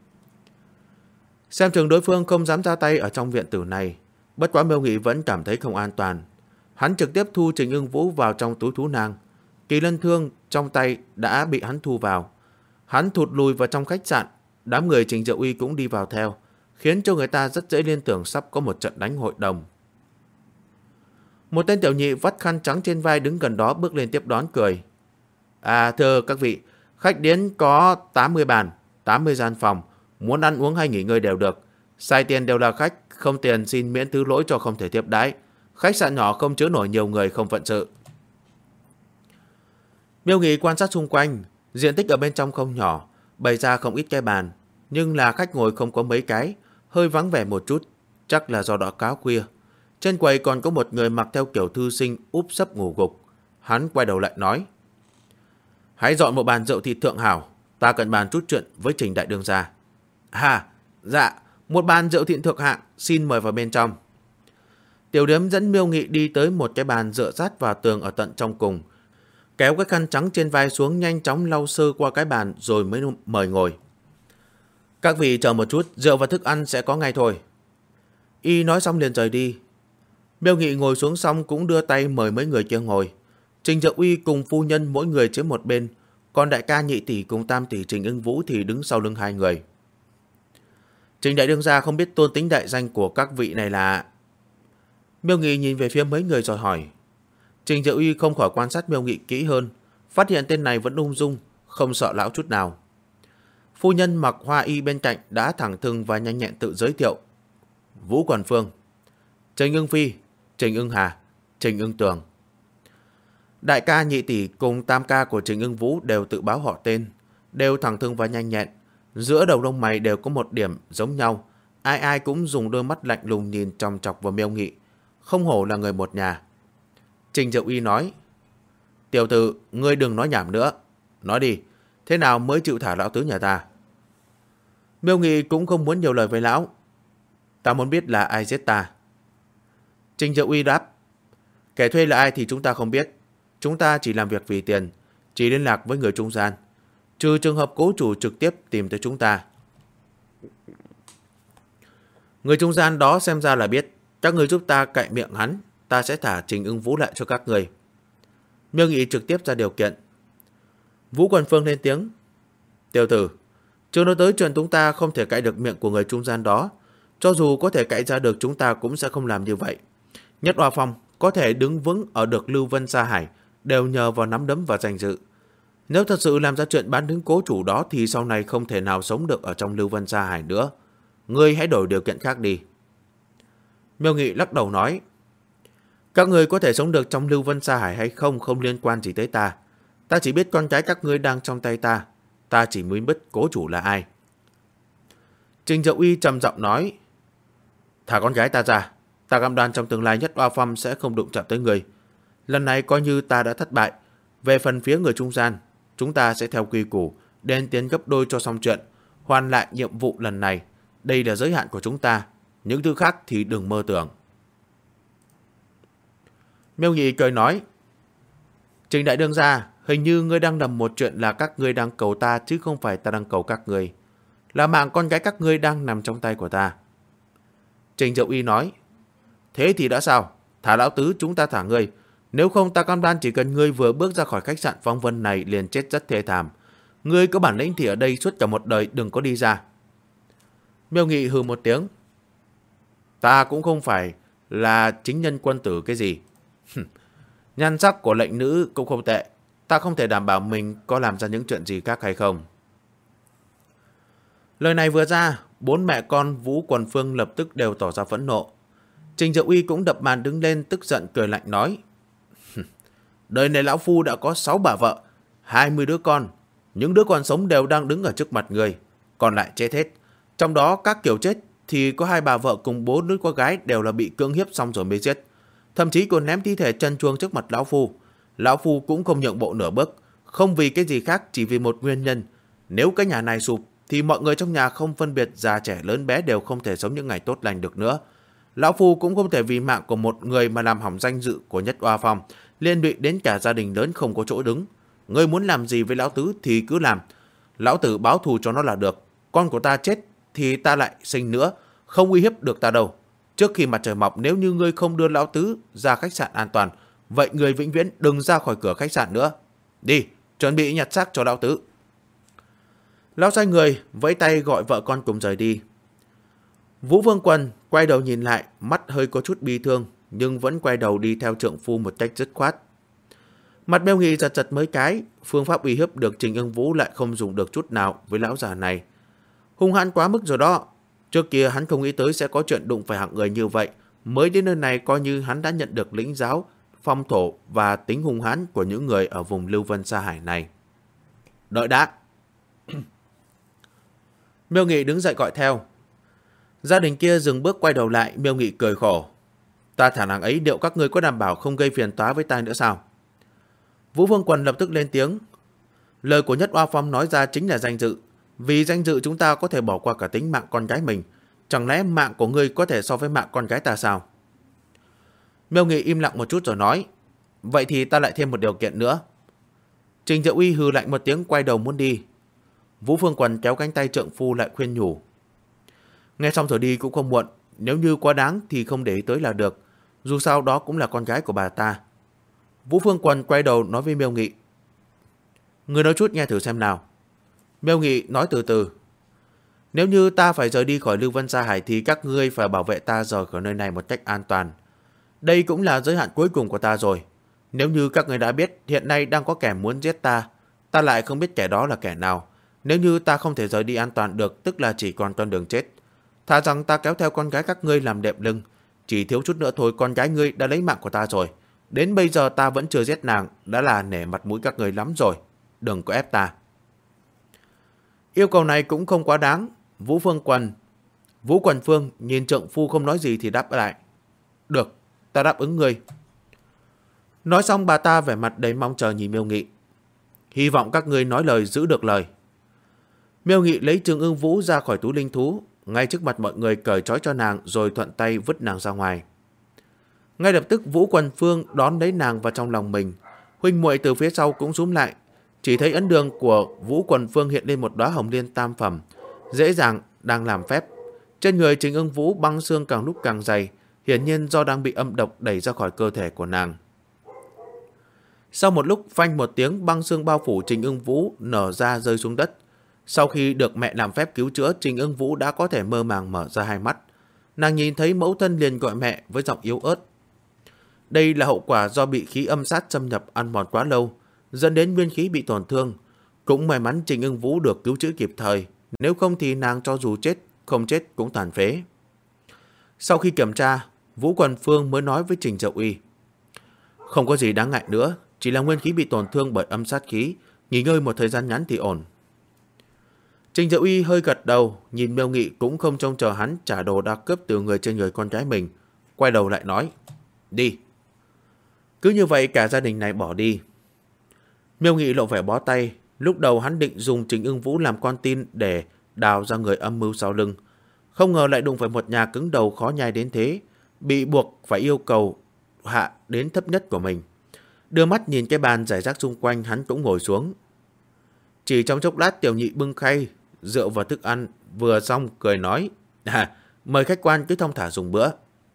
Xem chừng đối phương không dám ra tay ở trong viện tử này, bất quá Miêu Nghị vẫn cảm thấy không an toàn. Hắn trực tiếp thu Trình Ưng Vũ vào trong túi thú nàng. Kỳ lân thương trong tay đã bị hắn thu vào. Hắn thụt lùi vào trong khách sạn, đám người Trình Diệu Uy cũng đi vào theo, khiến cho người ta rất dễ liên tưởng sắp có một trận đánh hội đồng. Một tên tiểu nhị vắt khăn trắng trên vai đứng gần đó bước lên tiếp đón cười: Thưa các vị, khách điếm có 80 bàn, 80 gian phòng, muốn ăn uống hay nghỉ ngơi đều được. Xài tiền đều là khách, không tiền xin miễn thứ lỗi cho không thể tiếp đãi. Khách sạn nhỏ không chứa nổi nhiều người không phận sự. Miêu Nghị quan sát xung quanh, diện tích ở bên trong không nhỏ, bày ra không ít cái bàn, nhưng là khách ngồi không có mấy cái, hơi vắng vẻ một chút, chắc là do đã cáo khuya. Trên quầy còn có một người mặc theo kiểu thư sinh úp sấp ngủ gục. Hắn quay đầu lại nói: Hãy dọn một bàn rượu thịt thượng hảo, ta cần bàn chút chuyện với Trình đại đương gia. Dạ, một bàn rượu thịnh thượng hạng, xin mời vào bên trong. Tiểu Điếm dẫn Miêu Nghị đi tới một cái bàn dựa sát vào tường ở tận trong cùng. Kéo cái khăn trắng trên vai xuống, nhanh chóng lau sơ qua cái bàn rồi mới mời ngồi. Các vị chờ một chút, rượu và thức ăn sẽ có ngay thôi. Y nói xong liền rời đi. Miêu Nghị ngồi xuống xong cũng đưa tay mời mấy người kia ngồi. Trình Dậu Uy cùng phu nhân mỗi người chiếm một bên, còn đại ca Nhị tỷ cùng tam tỷ Trình Ưng Vũ thì đứng sau lưng hai người. Trình đại đương gia không biết tôn tính đại danh của các vị này là... Miêu Nghị nhìn về phía mấy người rồi hỏi. Trình Dậu Uy không khỏi quan sát Miêu Nghị kỹ hơn, phát hiện tên này vẫn ung dung, không sợ lão chút nào. Phu nhân mặc hoa y bên cạnh đã thẳng thừng và nhanh nhẹn tự giới thiệu. Vũ Quần Phương, Trình Ưng Phi, Trình Ưng Hà, Trình Ưng Tường. Đại ca Nhị tỷ cùng tam ca của Trình Ưng Vũ đều tự báo họ tên, đều thẳng thừng và nhanh nhẹn. Giữa đầu lông mày đều có một điểm giống nhau, ai ai cũng dùng đôi mắt lạnh lùng nhìn chòng chọc vào Miêu Nghị, không hổ là người một nhà. Trình Dậu Uy nói, tiểu tử, ngươi đừng nói nhảm nữa, nói đi, thế nào mới chịu thả lão tứ nhà ta? Miêu Nghị cũng không muốn nhiều lời với lão. Ta muốn biết là ai giết ta. Trình Dậu Uy đáp, kẻ thuê là ai thì chúng ta không biết, chúng ta chỉ làm việc vì tiền, chỉ liên lạc với người trung gian, trừ trường hợp cố chủ trực tiếp tìm tới chúng ta. Người trung gian đó xem ra là biết, các người giúp ta cạy miệng hắn, ta sẽ thả Trình Ưng Vũ lại cho các người. Miêu Nghị trực tiếp ra điều kiện. Vũ Quần Phương lên tiếng, tiểu tử, chưa nói tới chuyện chúng ta không thể cạy được miệng của người trung gian đó, cho dù có thể cạy ra được chúng ta cũng sẽ không làm như vậy. Nhất Oa Phong có thể đứng vững ở được Lưu Vân Sa Hải đều nhờ vào nắm đấm và danh dự. Nếu thật sự làm ra chuyện bán đứng cố chủ đó thì sau này không thể nào sống được ở trong Lưu Vân Sa Hải nữa. Ngươi hãy đổi điều kiện khác đi. Miêu Nghị lắc đầu nói, các ngươi có thể sống được trong Lưu Vân Sa Hải hay không không liên quan gì tới ta. Ta chỉ biết con cái các ngươi đang trong tay ta. Ta chỉ muốn biết cố chủ là ai. Trình Dậu Uy trầm giọng nói, thả con gái ta ra. Ta cam đoan trong tương lai Nhất Oa Phong sẽ không đụng chạm tới người. Lần này coi như ta đã thất bại. Về phần phía người trung gian, chúng ta sẽ theo quy củ đền tiền gấp đôi cho xong chuyện, hoàn lại nhiệm vụ lần này. Đây là giới hạn của chúng ta. Những thứ khác thì đừng mơ tưởng. Miêu Nghị cười nói, Trình đại đương gia, hình như ngươi đang lầm một chuyện là các ngươi đang cầu ta chứ không phải ta đang cầu các ngươi. Là mạng con gái các ngươi đang nằm trong tay của ta. Trình Dậu Uy nói, thế thì đã sao? Thả lão tứ chúng ta thả ngươi. Nếu không ta cam đoan chỉ cần ngươi vừa bước ra khỏi khách sạn Phong Vân này liền chết rất thê thảm. Ngươi có bản lĩnh thì ở đây suốt cả một đời đừng có đi ra. Miêu Nghị hừ một tiếng, ta cũng không phải là chính nhân quân tử cái gì. Nhan sắc của lệnh nữ cũng không tệ. Ta không thể đảm bảo mình có làm ra những chuyện gì khác hay không. Lời này vừa ra, bốn mẹ con Vũ Quần Phương lập tức đều tỏ ra phẫn nộ. Trình Dậu Uy cũng đập bàn đứng lên tức giận cười lạnh nói, đời này lão phu đã có 6 bà vợ, 20 đứa con. Những đứa con sống đều đang đứng ở trước mặt người, còn lại chết hết. Trong đó các kiểu chết thì có 2 bà vợ cùng 4 đứa con gái đều là bị cưỡng hiếp xong rồi mới giết. Thậm chí còn ném thi thể chân chuông trước mặt lão phu. Lão phu cũng không nhượng bộ nửa bước, không vì cái gì khác, chỉ vì một nguyên nhân. Nếu cái nhà này sụp thì mọi người trong nhà không phân biệt già trẻ lớn bé đều không thể sống những ngày tốt lành được nữa. Lão phu cũng không thể vì mạng của một người mà làm hỏng danh dự của Nhất Oa Phong, liên lụy đến cả gia đình lớn không có chỗ đứng. Ngươi muốn làm gì với lão tứ thì cứ làm. Lão tử báo thù cho nó là được. Con của ta chết thì ta lại sinh nữa, không uy hiếp được ta đâu. Trước khi mặt trời mọc, nếu như ngươi không đưa lão tứ ra khách sạn an toàn, vậy người vĩnh viễn đừng ra khỏi cửa khách sạn nữa. Đi, chuẩn bị nhặt xác cho lão tứ. Lão xoay người, vẫy tay gọi vợ con cùng rời đi. Vũ Vương Quân quay đầu nhìn lại, mắt hơi có chút bi thương, nhưng vẫn quay đầu đi theo trượng phu một cách dứt khoát. Mặt Miêu Nghị giật giật mấy cái, phương pháp uy hiếp được Trình Ưng Vũ lại không dùng được chút nào với lão già này. Hung hãn quá mức rồi đó. Trước kia hắn không nghĩ tới sẽ có chuyện đụng phải hạng người như vậy, mới đến nơi này coi như hắn đã nhận được lĩnh giáo, phong thổ và tính hung hãn của những người ở vùng Lưu Vân Sa Hải này. Đợi đã. Miêu Nghị đứng dậy gọi theo. Gia đình kia dừng bước quay đầu lại, Miêu Nghị cười khổ. Ta thả nàng ấy, liệu các ngươi có đảm bảo không gây phiền toái với ta nữa sao? Vũ Vương Quần lập tức lên tiếng. Lời của Nhất Oa Phong nói ra chính là danh dự. Vì danh dự chúng ta có thể bỏ qua cả tính mạng con gái mình. Chẳng lẽ mạng của ngươi có thể so với mạng con gái ta sao? Miêu Nghị im lặng một chút rồi nói, vậy thì ta lại thêm một điều kiện nữa. Trình Diệu Uy hừ lạnh một tiếng quay đầu muốn đi. Vũ Phương Quần kéo cánh tay trượng phu lại khuyên nhủ. Nghe xong rồi đi cũng không muộn, nếu như quá đáng thì không để ý tới là được. Dù sao đó cũng là con gái của bà ta. Vũ Phương Quần quay đầu nói với Miêu Nghị. Ngươi nói chút nghe thử xem nào. Miêu Nghị nói từ từ. Nếu như ta phải rời đi khỏi Lưu Vân Sa Hải thì các ngươi phải bảo vệ ta rời khỏi nơi này một cách an toàn. Đây cũng là giới hạn cuối cùng của ta rồi. Nếu như các ngươi đã biết hiện nay đang có kẻ muốn giết ta, ta lại không biết kẻ đó là kẻ nào. Nếu như ta không thể rời đi an toàn được, tức là chỉ còn con đường chết. Thà rằng ta kéo theo con gái các ngươi làm đệm lưng. Chỉ thiếu chút nữa thôi con gái ngươi đã lấy mạng của ta rồi. Đến bây giờ ta vẫn chưa giết nàng, đã là nể mặt mũi các ngươi lắm rồi. Đừng có ép ta. Yêu cầu này cũng không quá đáng. Vũ Quần Phương nhìn trượng phu không nói gì thì đáp lại. Được, ta đáp ứng ngươi. Nói xong bà ta vẻ mặt đầy mong chờ nhìn Miêu Nghị. Hy vọng các ngươi nói lời giữ được lời. Miêu Nghị lấy Trương Ưng Vũ ra khỏi túi linh thú, ngay trước mặt mọi người cởi trói cho nàng rồi thuận tay vứt nàng ra ngoài. Ngay lập tức Vũ Quần Phương đón lấy nàng vào trong lòng mình. Huynh muội từ phía sau cũng xúm lại. Chỉ thấy ấn đường của Vũ Quần Phương hiện lên một đóa hồng liên tam phẩm, dễ dàng đang làm phép. Trên người Trình Ưng Vũ băng xương càng lúc càng dày, hiển nhiên do đang bị âm độc đẩy ra khỏi cơ thể của nàng. Sau một lúc phanh một tiếng, băng xương bao phủ Trình Ưng Vũ nở ra rơi xuống đất. Sau khi được mẹ làm phép cứu chữa, Trình Ưng Vũ đã có thể mơ màng mở ra hai mắt. Nàng nhìn thấy mẫu thân liền gọi mẹ với giọng yếu ớt. Đây là hậu quả do bị khí âm sát xâm nhập ăn mòn quá lâu, dẫn đến nguyên khí bị tổn thương. Cũng may mắn Trình Ưng Vũ được cứu chữa kịp thời, nếu không thì nàng cho dù chết, không chết cũng tàn phế. Sau khi kiểm tra, Vũ Quần Phương mới nói với Trình Diệu Uy. Không có gì đáng ngại nữa, chỉ là nguyên khí bị tổn thương bởi âm sát khí, nghỉ ngơi một thời gian ngắn thì ổn. Trình Diệu Uy hơi gật đầu, nhìn Miêu Nghị cũng không trông chờ hắn trả đồ đã cướp từ người trên người con gái mình, quay đầu lại nói, đi. Cứ như vậy cả gia đình này bỏ đi. Miêu Nghị lộ vẻ bó tay, lúc đầu hắn định dùng Trình Ưng Vũ làm con tin để đào ra người âm mưu sau lưng. Không ngờ lại đụng phải một nhà cứng đầu khó nhai đến thế, bị buộc phải yêu cầu hạ đến thấp nhất của mình. Đưa mắt nhìn cái bàn rải rác xung quanh, hắn cũng ngồi xuống. Chỉ trong chốc lát Tiểu Nhị bưng khay, rượu và thức ăn vừa xong cười nói, mời khách quan cứ thong thả dùng bữa.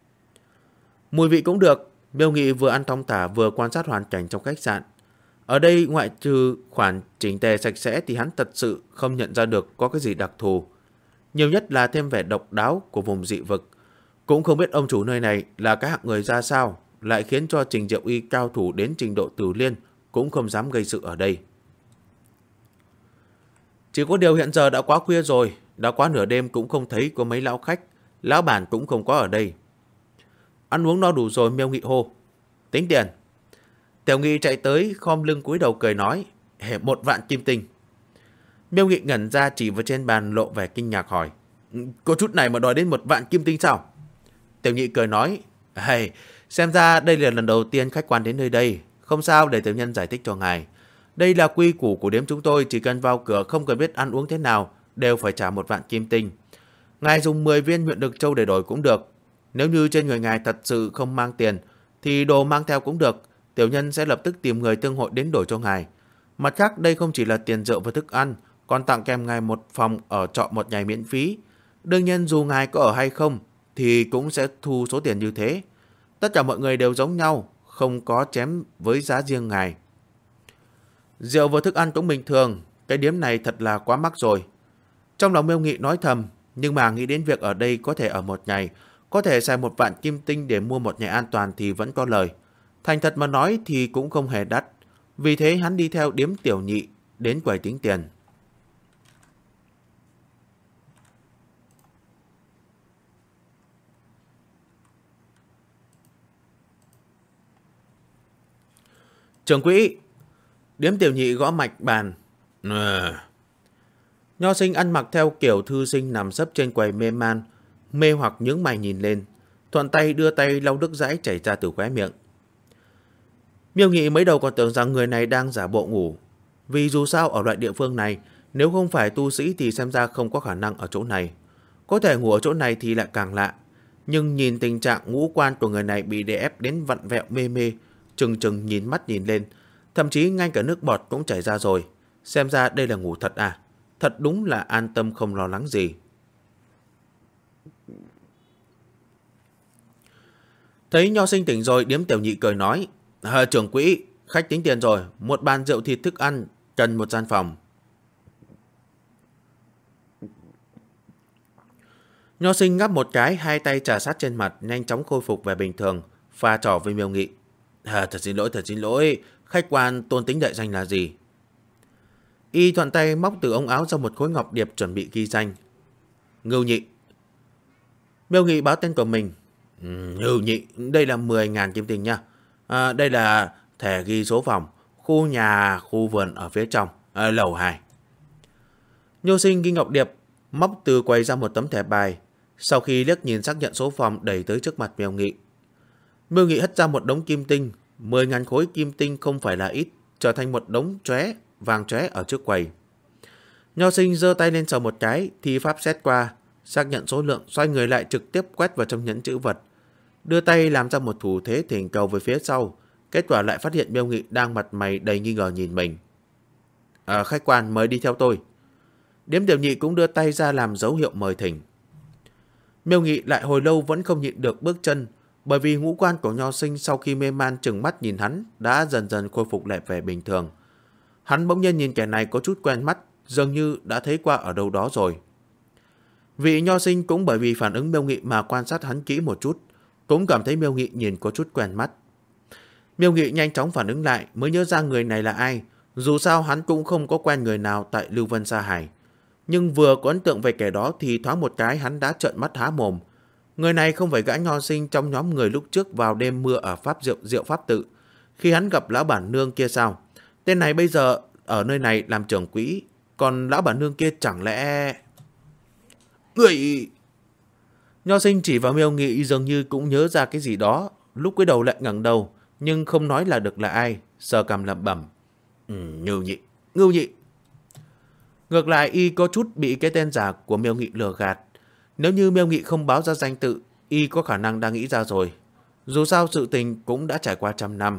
Mùi vị cũng được. Miêu Nghị vừa ăn thong thả vừa quan sát hoàn cảnh trong khách sạn. Ở đây ngoại trừ khoản chỉnh tề sạch sẽ thì hắn thật sự không nhận ra được có cái gì đặc thù. Nhiều nhất là thêm vẻ độc đáo của vùng dị vực. Cũng không biết ông chủ nơi này là cái hạng người ra sao, lại khiến cho Trình Diệu Uy cao thủ đến trình độ Tử Liên cũng không dám gây sự ở đây. Chỉ có điều hiện giờ đã quá khuya rồi, đã quá nửa đêm cũng không thấy có mấy lão khách, lão bản cũng không có ở đây. Ăn uống no đủ rồi, Miêu Nghị hô, tính tiền. Tiểu Nghị chạy tới khom lưng cúi đầu cười nói, 1 vạn kim tinh. Miêu Nghị ngẩn ra chỉ vào trên bàn lộ vẻ kinh ngạc hỏi, có chút này mà đòi đến 1 vạn kim tinh sao? Tiểu Nghị cười nói, xem ra đây là lần đầu tiên khách quan đến nơi đây, không sao, để tiểu nhân giải thích cho ngài. Đây là quy củ của điếm chúng tôi, chỉ cần vào cửa không cần biết ăn uống thế nào, đều phải trả 1 vạn kim tinh. Ngài dùng 10 viên Nguyện Lực Châu để đổi cũng được. Nếu như trên người ngài thật sự không mang tiền, thì đồ mang theo cũng được, tiểu nhân sẽ lập tức tìm người thương hội đến đổi cho ngài. Mặt khác, đây không chỉ là tiền rượu và thức ăn, còn tặng kèm ngài một phòng ở trọ một ngày miễn phí. Đương nhiên dù ngài có ở hay không, thì cũng sẽ thu số tiền như thế. Tất cả mọi người đều giống nhau, không có chém với giá riêng ngài. Rượu và thức ăn cũng bình thường, cái điếm này thật là quá mắc rồi. Trong lòng Miêu Nghị nói thầm, nhưng mà nghĩ đến việc ở đây có thể ở một ngày, có thể xài 1 vạn kim tinh để mua một nhà an toàn thì vẫn có lời. Thành thật mà nói thì cũng không hề đắt. Vì thế hắn đi theo điếm Tiểu Nhị đến quầy tính tiền. Trưởng quỹ. Điếm Tiểu Nhị gõ mạch bàn. Nho sinh ăn mặc theo kiểu thư sinh nằm sấp trên quầy mê man, mê hoặc nhướng mày nhìn lên, thuận tay đưa tay lau nước dãi chảy ra từ khóe miệng. Miêu Nghị mới đầu còn tưởng rằng người này đang giả bộ ngủ, vì dù sao ở loại địa phương này, Nếu không phải tu sĩ thì xem ra không có khả năng ở chỗ này. Có thể ngủ ở chỗ này thì lại càng lạ. Nhưng nhìn tình trạng ngũ quan của người này bị đè ép đến vặn vẹo mê mê, trừng trừng nhìn mắt nhìn lên. Thậm chí ngay cả nước bọt cũng chảy ra rồi. Xem ra đây là ngủ thật à? Thật đúng là an tâm không lo lắng gì. Thấy Nho Sinh tỉnh rồi, Điếm Tiểu Nhị cười nói: Trưởng quỹ, khách tính tiền rồi, một bàn rượu thịt thức ăn, cần một gian phòng. Nho Sinh ngáp một cái, hai tay trà sát trên mặt, nhanh chóng khôi phục về bình thường, pha trò với Miêu Nghị. Thật xin lỗi, khách quan tôn tính đại danh là gì? Y thuận tay móc từ ống áo ra một khối ngọc điệp chuẩn bị ghi danh. Ngưu Nhị. Miêu Nghị báo tên của mình. Ngưu Nhị, đây là 10.000 kim tinh nha. Đây là thẻ ghi số phòng, khu nhà, khu vườn ở phía trong, lầu 2. Nho Sinh ghi ngọc điệp, móc từ quầy ra một tấm thẻ bài. Sau khi liếc nhìn xác nhận số phòng, đẩy tới trước mặt Miêu Nghị. Miêu Nghị hất ra một đống kim tinh. 10.000 khối kim tinh không phải là ít, trở thành một đống chóe vàng chóe ở trước quầy. Nho Sinh giơ tay lên sờ một cái, thì pháp xét qua, xác nhận số lượng, xoay người lại trực tiếp quét vào trong nhẫn chữ vật, đưa tay làm ra một thủ thế thỉnh cầu về phía sau. Kết quả lại phát hiện Miêu Nghị đang mặt mày đầy nghi ngờ nhìn mình. Khách quan mời đi theo tôi. Điếm Tiểu Nhị cũng đưa tay ra làm dấu hiệu mời thỉnh. Miêu Nghị lại hồi lâu vẫn không nhịn được bước chân, bởi vì ngũ quan của Nho Sinh sau khi mê man trừng mắt nhìn hắn đã dần dần khôi phục lại vẻ bình thường. Hắn bỗng nhiên nhìn kẻ này có chút quen mắt, dường như đã thấy qua ở đâu đó rồi. Vị Nho Sinh cũng bởi vì phản ứng Miêu Nghị mà quan sát hắn kỹ một chút, cũng cảm thấy Miêu Nghị nhìn có chút quen mắt. Miêu Nghị nhanh chóng phản ứng lại mới nhớ ra người này là ai, dù sao hắn cũng không có quen người nào tại Lưu Vân Sa Hải. Nhưng vừa có ấn tượng về kẻ đó thì thoáng một cái hắn đã trợn mắt há mồm. Người này không phải gã Nho Sinh trong nhóm người lúc trước vào đêm mưa ở Diệu Pháp Tự, khi hắn gặp lão bản nương kia sao? Tên này bây giờ ở nơi này làm trưởng quỹ, còn lão bản nương kia chẳng lẽ... Người... Nho Sinh chỉ vào Miêu Nghị dường như cũng nhớ ra cái gì đó, lúc cái đầu lại ngẩng đầu, nhưng không nói là được là ai, sờ cằm lẩm bẩm. Ngưu Nhị. Ngược lại y có chút bị cái tên giả của Miêu Nghị lừa gạt. Nếu như Miêu Nghị không báo ra danh tự, y có khả năng đã nghĩ ra rồi. Dù sao sự tình cũng đã trải qua 100 năm.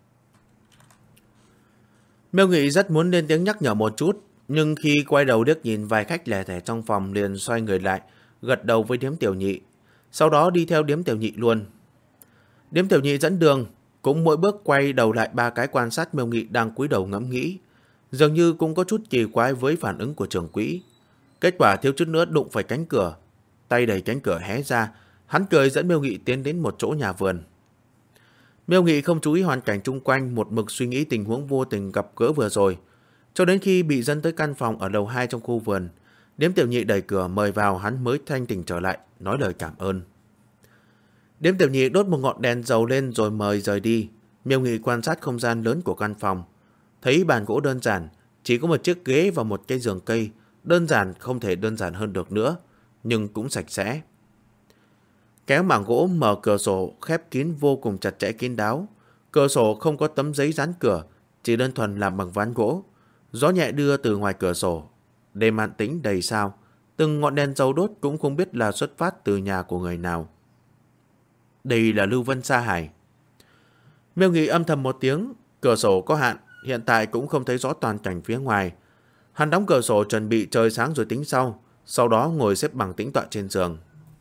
Miêu Nghị rất muốn lên tiếng nhắc nhở một chút, nhưng khi quay đầu liếc nhìn vài khách lẻ thẻ trong phòng liền xoay người lại, gật đầu với Điếm Tiểu Nhị, sau đó đi theo Điếm Tiểu Nhị luôn. Điếm Tiểu Nhị dẫn đường, cũng mỗi bước quay đầu lại 3 cái quan sát Miêu Nghị đang cúi đầu ngẫm nghĩ, dường như cũng có chút kỳ quái với phản ứng của trưởng quỹ. Kết quả thiếu chút nữa đụng phải cánh cửa, tay đẩy cánh cửa hé ra, hắn cười dẫn Miêu Nghị tiến đến một chỗ nhà vườn. Miêu Nghị không chú ý hoàn cảnh chung quanh, một mực suy nghĩ tình huống vô tình gặp gỡ vừa rồi, cho đến khi bị dẫn tới căn phòng ở lầu 2 trong khu vườn. Điếm Tiểu Nhị đẩy cửa mời vào, hắn mới thanh tỉnh trở lại, nói lời cảm ơn. Điếm Tiểu Nhị đốt một ngọn đèn dầu lên rồi mời rời đi. Miêu Nghị quan sát không gian lớn của căn phòng, thấy bàn gỗ đơn giản, chỉ có một chiếc ghế và một cái giường cây, đơn giản không thể đơn giản hơn được nữa, nhưng cũng sạch sẽ. Kéo mảng gỗ mở cửa sổ khép kín vô cùng chặt chẽ kín đáo. Cửa sổ không có tấm giấy dán cửa, chỉ đơn thuần làm bằng ván gỗ. Gió nhẹ đưa từ ngoài cửa sổ. Đêm an tĩnh đầy sao, từng ngọn đèn dầu đốt cũng không biết là xuất phát từ nhà của người nào. Đây là Lưu Vân Sa Hải. Miêu Nghị âm thầm một tiếng, cửa sổ có hạn, hiện tại cũng không thấy rõ toàn cảnh phía ngoài. Hắn đóng cửa sổ chuẩn bị trời sáng rồi tính sau đó ngồi xếp bằng tĩnh tọa trên giường.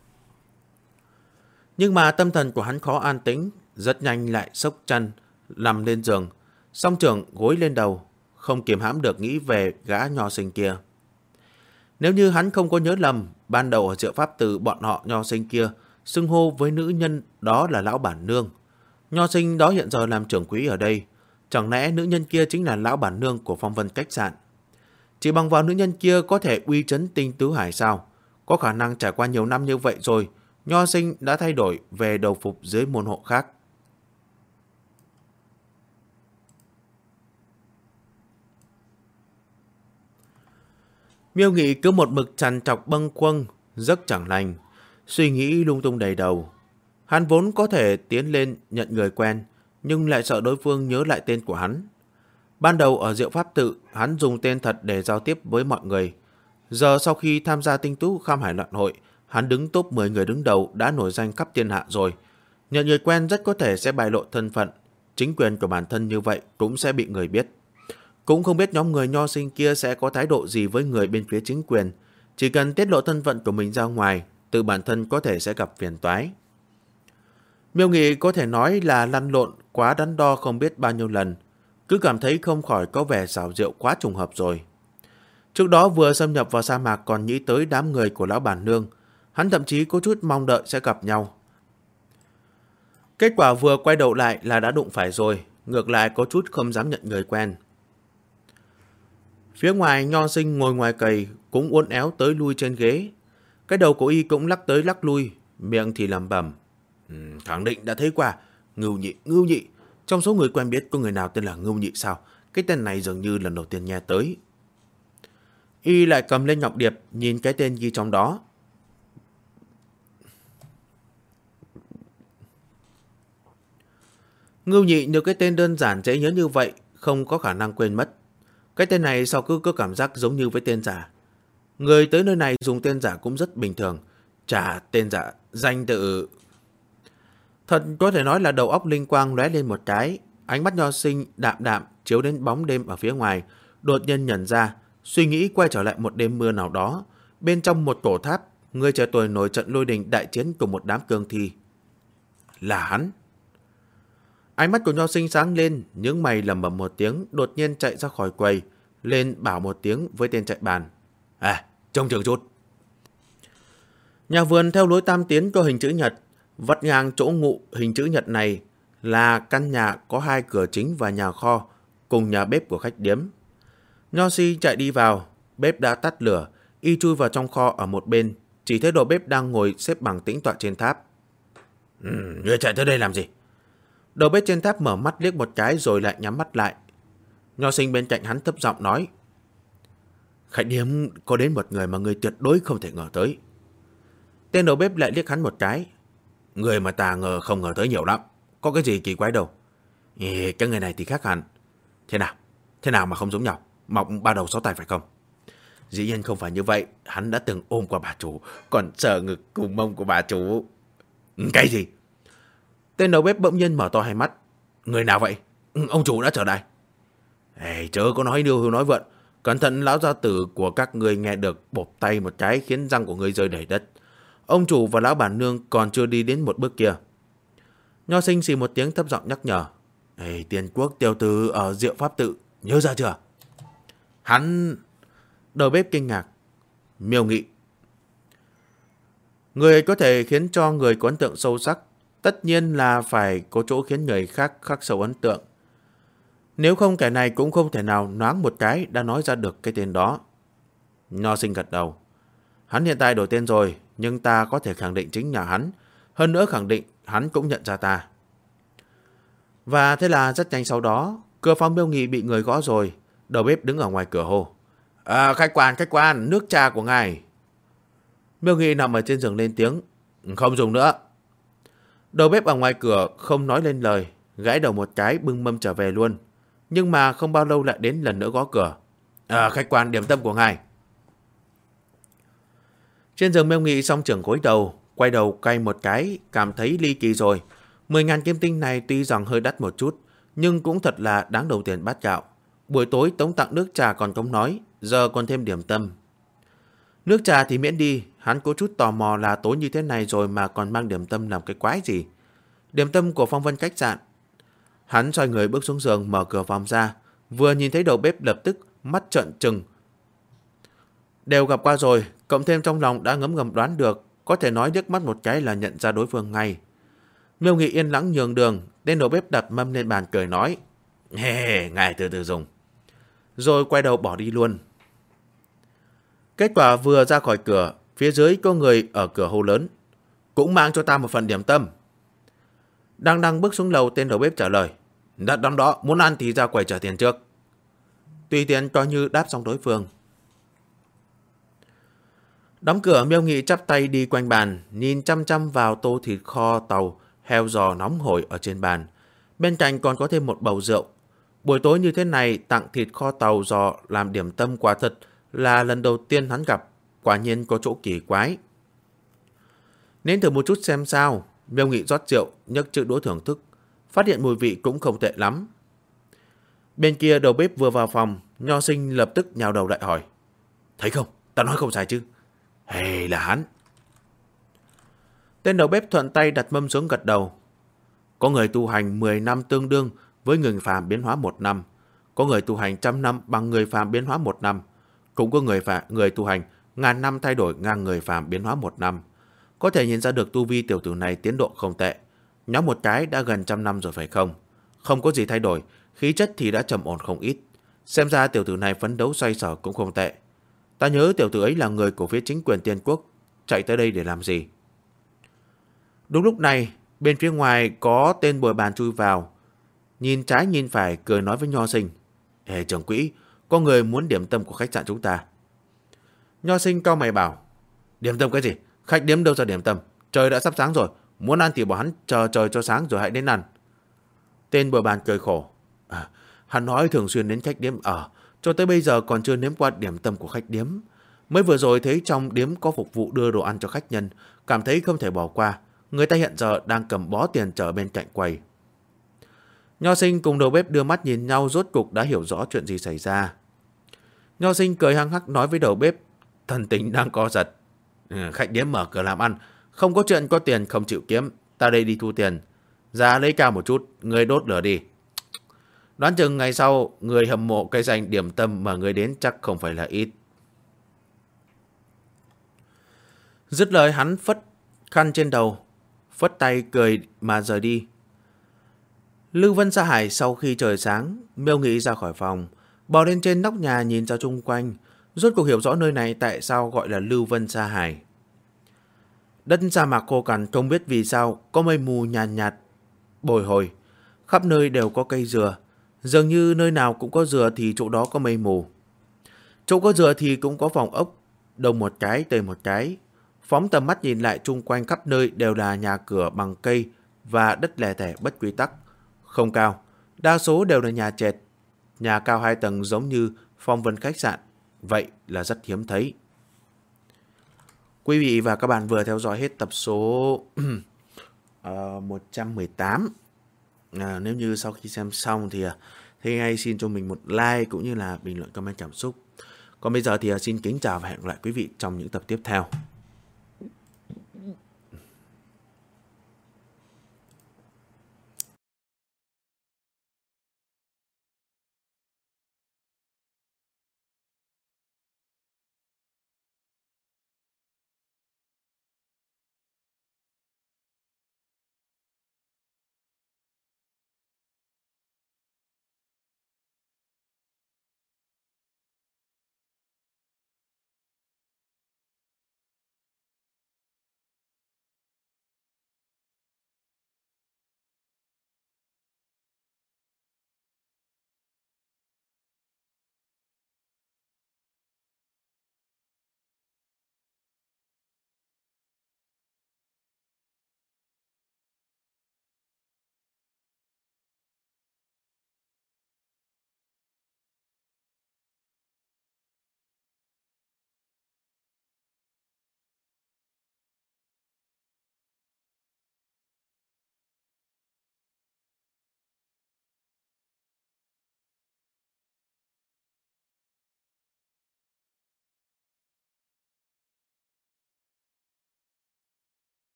Nhưng mà tâm thần của hắn khó an tĩnh, rất nhanh lại sốc chân, nằm lên giường, song trưởng gối lên đầu, không kiềm hãm được nghĩ về gã Nho Sinh kia. Nếu như hắn không có nhớ lầm, ban đầu ở Diệu Pháp Tự bọn họ Nho Sinh kia xưng hô với nữ nhân đó là lão bản nương. Nho Sinh đó hiện giờ làm trưởng quỹ ở đây, chẳng lẽ nữ nhân kia chính là lão bản nương của Phong Vân Khách Sạn? Chỉ bằng vào nữ nhân kia có thể uy chấn Tinh Tứ Hải sao? Có khả năng trải qua nhiều năm như vậy rồi, Nho Sinh đã thay đổi về đầu phục dưới môn hộ khác. Miêu Nghị cứ một mực trằn trọc bâng quâng, giấc chẳng lành, suy nghĩ lung tung đầy đầu. Hắn vốn có thể tiến lên nhận người quen, nhưng lại sợ đối phương nhớ lại tên của hắn. Ban đầu ở Diệu Pháp Tự, hắn dùng tên thật để giao tiếp với mọi người. Giờ sau khi tham gia tinh tú Kham Hải Loạn Hội, hắn đứng top 10 người đứng đầu đã nổi danh khắp thiên hạ rồi. Nhận người quen rất có thể sẽ bại lộ thân phận, chính quyền của bản thân như vậy cũng sẽ bị người biết. Cũng không biết nhóm người Nho Sinh kia sẽ có thái độ gì với người bên phía chính quyền. Chỉ cần tiết lộ thân phận của mình ra ngoài, tự bản thân có thể sẽ gặp phiền toái. Miêu Nghị có thể nói là lăn lộn quá đắn đo không biết bao nhiêu lần, cứ cảm thấy không khỏi có vẻ xảo diệu quá trùng hợp rồi. Trước đó vừa xâm nhập vào sa mạc còn nghĩ tới đám người của lão bản nương, hắn thậm chí có chút mong đợi sẽ gặp nhau. Kết quả vừa quay đầu lại là đã đụng phải rồi, ngược lại có chút không dám nhận người quen. Phía ngoài Nho Sinh ngồi ngoài cầy cũng uốn éo tới lui trên ghế. Cái đầu của y cũng lắc tới lắc lui, miệng thì lẩm bẩm. Khẳng định đã thấy qua. Ngưu Nhị. Trong số người quen biết có người nào tên là Ngưu Nhị sao? Cái tên này dường như lần đầu tiên nghe tới. Y lại cầm lên ngọc điệp, nhìn cái tên ghi trong đó. Ngưu Nhị nhiều cái tên đơn giản dễ nhớ như vậy, không có khả năng quên mất. Cái tên này sao cứ có cảm giác giống như với tên giả. Người tới nơi này dùng tên giả cũng rất bình thường. Chả tên giả, danh tự... Thật có thể nói là đầu óc linh quang lóe lên một cái. Ánh mắt Nho Sinh đạm đạm chiếu đến bóng đêm ở phía ngoài. Đột nhiên nhận ra, suy nghĩ quay trở lại một đêm mưa nào đó. Bên trong một cổ tháp, người trẻ tuổi nổi trận lôi đình đại chiến cùng một đám cương thi. Là hắn. Ánh mắt của Nho Sinh sáng lên, những mày lầm bầm một tiếng, đột nhiên chạy ra khỏi quầy, lên bảo một tiếng với tên chạy bàn. Trông chừng chút. Nhà vườn theo lối tam tiến có hình chữ nhật, vắt ngang chỗ ngụ hình chữ nhật này là căn nhà có 2 cửa chính và nhà kho, cùng nhà bếp của khách điếm. Nho Si chạy đi vào, bếp đã tắt lửa, y chui vào trong kho ở một bên, chỉ thấy đầu bếp đang ngồi xếp bằng tĩnh tọa trên tháp. Ngươi chạy tới đây làm gì? Đầu bếp trên tháp mở mắt liếc một cái rồi lại nhắm mắt lại. Nho Sinh bên cạnh hắn thấp giọng nói. Khách điếm có đến một người mà người tuyệt đối không thể ngờ tới. Tên đầu bếp lại liếc hắn một cái. Người mà ta không ngờ tới nhiều lắm. Có cái gì kỳ quái đâu. Cái người này thì khác hẳn. Thế nào mà không giống nhau? Mọc 3 đầu 6 tay phải không? Dĩ nhiên không phải như vậy. Hắn đã từng ôm qua bà chủ, còn sờ ngực cùng mông của bà chủ. Cái gì? Tên đầu bếp bỗng nhiên mở to hai mắt. Người nào vậy? Ông chủ đã trở lại. Chớ có nói điêu hưu nói vượn. Cẩn thận lão gia tử của các người nghe được bộp tay một cái khiến răng của người rơi đầy đất. Ông chủ và lão bản nương còn chưa đi đến một bước kia. Nho Sinh xì một tiếng thấp giọng nhắc nhở. Tiền quốc tiểu tử ở Diệu Pháp Tự, nhớ ra chưa? Hắn... Đầu bếp kinh ngạc. Miêu Nghị. Người có thể khiến cho người có ấn tượng sâu sắc, tất nhiên là phải có chỗ khiến người khác khắc sâu ấn tượng. Nếu không kẻ này cũng không thể nào nhoáng một cái đã nói ra được cái tên đó. Nho Sinh gật đầu. Hắn hiện tại đổi tên rồi, nhưng ta có thể khẳng định chính là hắn. Hơn nữa khẳng định hắn cũng nhận ra ta. Và thế là rất nhanh sau đó, cửa phòng Miêu Nghị bị người gõ rồi. Đầu bếp đứng ở ngoài cửa hô. Khách quan, nước trà của ngài. Miêu Nghị nằm ở trên giường lên tiếng. Không dùng nữa. Đầu bếp ở ngoài cửa không nói lên lời, gãi đầu một cái bưng mâm trở về luôn. Nhưng mà không bao lâu lại đến lần nữa gõ cửa. Khách quan, điểm tâm của ngài. Trên giường Miêu Nghị song trưởng gối đầu, quay đầu cay một cái, cảm thấy ly kỳ rồi. 10.000 kim tinh này tuy rằng hơi đắt một chút, nhưng cũng thật là đáng đầu tiền bát gạo. Buổi tối tống tặng nước trà còn không nói, giờ còn thêm điểm tâm. Nước trà thì miễn đi, hắn có chút tò mò là tối như thế này rồi mà còn mang điểm tâm làm cái quái gì. Điểm tâm của Phong Vân khách sạn. Hắn xoay người bước xuống giường mở cửa phòng ra, vừa nhìn thấy đầu bếp lập tức mắt trợn trừng. Đều gặp qua rồi, cộng thêm trong lòng đã ngấm ngầm đoán được, có thể nói liếc mắt một cái là nhận ra đối phương ngay. Miêu Nghị yên lặng nhường đường, tên đầu bếp đặt mâm lên bàn cười nói. Ngài từ từ dùng. Rồi quay đầu bỏ đi luôn. Kết quả vừa ra khỏi cửa, phía dưới có người ở cửa hô lớn. Cũng mang cho ta một phần điểm tâm. Đang bước xuống lầu, tên đầu bếp trả lời. Đắt lắm đó, muốn ăn thì ra quầy trả tiền trước. Tùy tiện coi như đáp xong đối phương. Đóng cửa, Miêu Nghị chắp tay đi quanh bàn, nhìn chăm chăm vào tô thịt kho tàu, heo giò nóng hổi ở trên bàn. Bên cạnh còn có thêm một bầu rượu. Buổi tối như thế này tặng thịt kho tàu giò làm điểm tâm quả thật là lần đầu tiên hắn gặp, quả nhiên có chỗ kỳ quái. Nên thử một chút xem sao. Miêu Nghị rót rượu, nhấc chiếc đũa thưởng thức, phát hiện mùi vị cũng không tệ lắm. Bên kia đầu bếp vừa vào phòng, Nho Sinh lập tức nhào đầu lại hỏi. Thấy không, ta nói không sai chứ? Hay là hắn? Tên đầu bếp thuận tay đặt mâm xuống gật đầu. Có người tu hành 10 năm tương đương với người phàm biến hóa 1 năm. Có người tu hành 100 năm bằng người phàm biến hóa 1 năm. Cũng có người tu hành 1000 năm thay đổi ngang người phàm biến hóa 1 năm. Có thể nhìn ra được tu vi tiểu tử này tiến độ không tệ. Nhóm một cái đã gần 100 năm rồi phải không? Không có gì thay đổi, khí chất thì đã trầm ổn không ít. Xem ra tiểu tử này phấn đấu xoay sở cũng không tệ. Ta nhớ tiểu tử ấy là người của phía chính quyền Tiên Quốc, chạy tới đây để làm gì? Đúng lúc này, bên phía ngoài có tên bồi bàn chui vào. Nhìn trái nhìn phải cười nói với Nho Sinh. Ê trưởng quỹ, có người muốn điểm tâm của khách sạn chúng ta. Nho Sinh cau mày bảo. Điểm tâm cái gì? Khách điếm đâu ra điểm tâm? Trời đã sắp sáng rồi, muốn ăn thì bảo hắn chờ trời cho sáng rồi hãy đến ăn. Tên bồi bàn cười khổ. Hắn nói thường xuyên đến khách điếm ở, cho tới bây giờ còn chưa nếm qua điểm tâm của khách điếm. Mới vừa rồi thấy trong điếm có phục vụ đưa đồ ăn cho khách nhân, cảm thấy không thể bỏ qua. Người ta hiện giờ đang cầm bó tiền chờ bên cạnh quầy. Nho Sinh cùng đầu bếp đưa mắt nhìn nhau, rốt cục đã hiểu rõ chuyện gì xảy ra. Nho Sinh cười hăng hắc nói với đầu bếp. Thần tính đang co giật. Khách điếm mở cửa làm ăn, không có chuyện có tiền không chịu kiếm. Ta đây đi thu tiền. Giá lấy cao một chút, người đốt lửa đi. Đoán chừng ngày sau, người hâm mộ cái danh điểm tâm mà người đến chắc không phải là ít. Dứt lời hắn phất khăn trên đầu, phất tay cười mà rời đi. Lưu Vân Sa Hải sau khi trời sáng, Miêu Nghị ra khỏi phòng, bò lên trên nóc nhà nhìn ra chung quanh, rốt cuộc hiểu rõ nơi này tại sao gọi là Lưu Vân Sa Hải. Đất sa mạc khô cằn, không biết vì sao có mây mù nhàn nhạt, bồi hồi, khắp nơi đều có cây dừa, dường như nơi nào cũng có dừa thì chỗ đó có mây mù. Chỗ có dừa thì cũng có phòng ốc, đông một cái tây một cái. Phóng tầm mắt nhìn lại chung quanh khắp nơi đều là nhà cửa bằng cây và đất lẻ tẻ bất quy tắc, không cao, đa số đều là nhà trệt, nhà cao 2 tầng giống như phong vân khách sạn, vậy là rất hiếm thấy. Quý vị và các bạn vừa theo dõi hết tập số 118. Nếu như sau khi xem xong thì hãy xin cho mình một like cũng như là bình luận comment cảm xúc. Còn bây giờ thì xin kính chào và hẹn gặp lại quý vị trong những tập tiếp theo.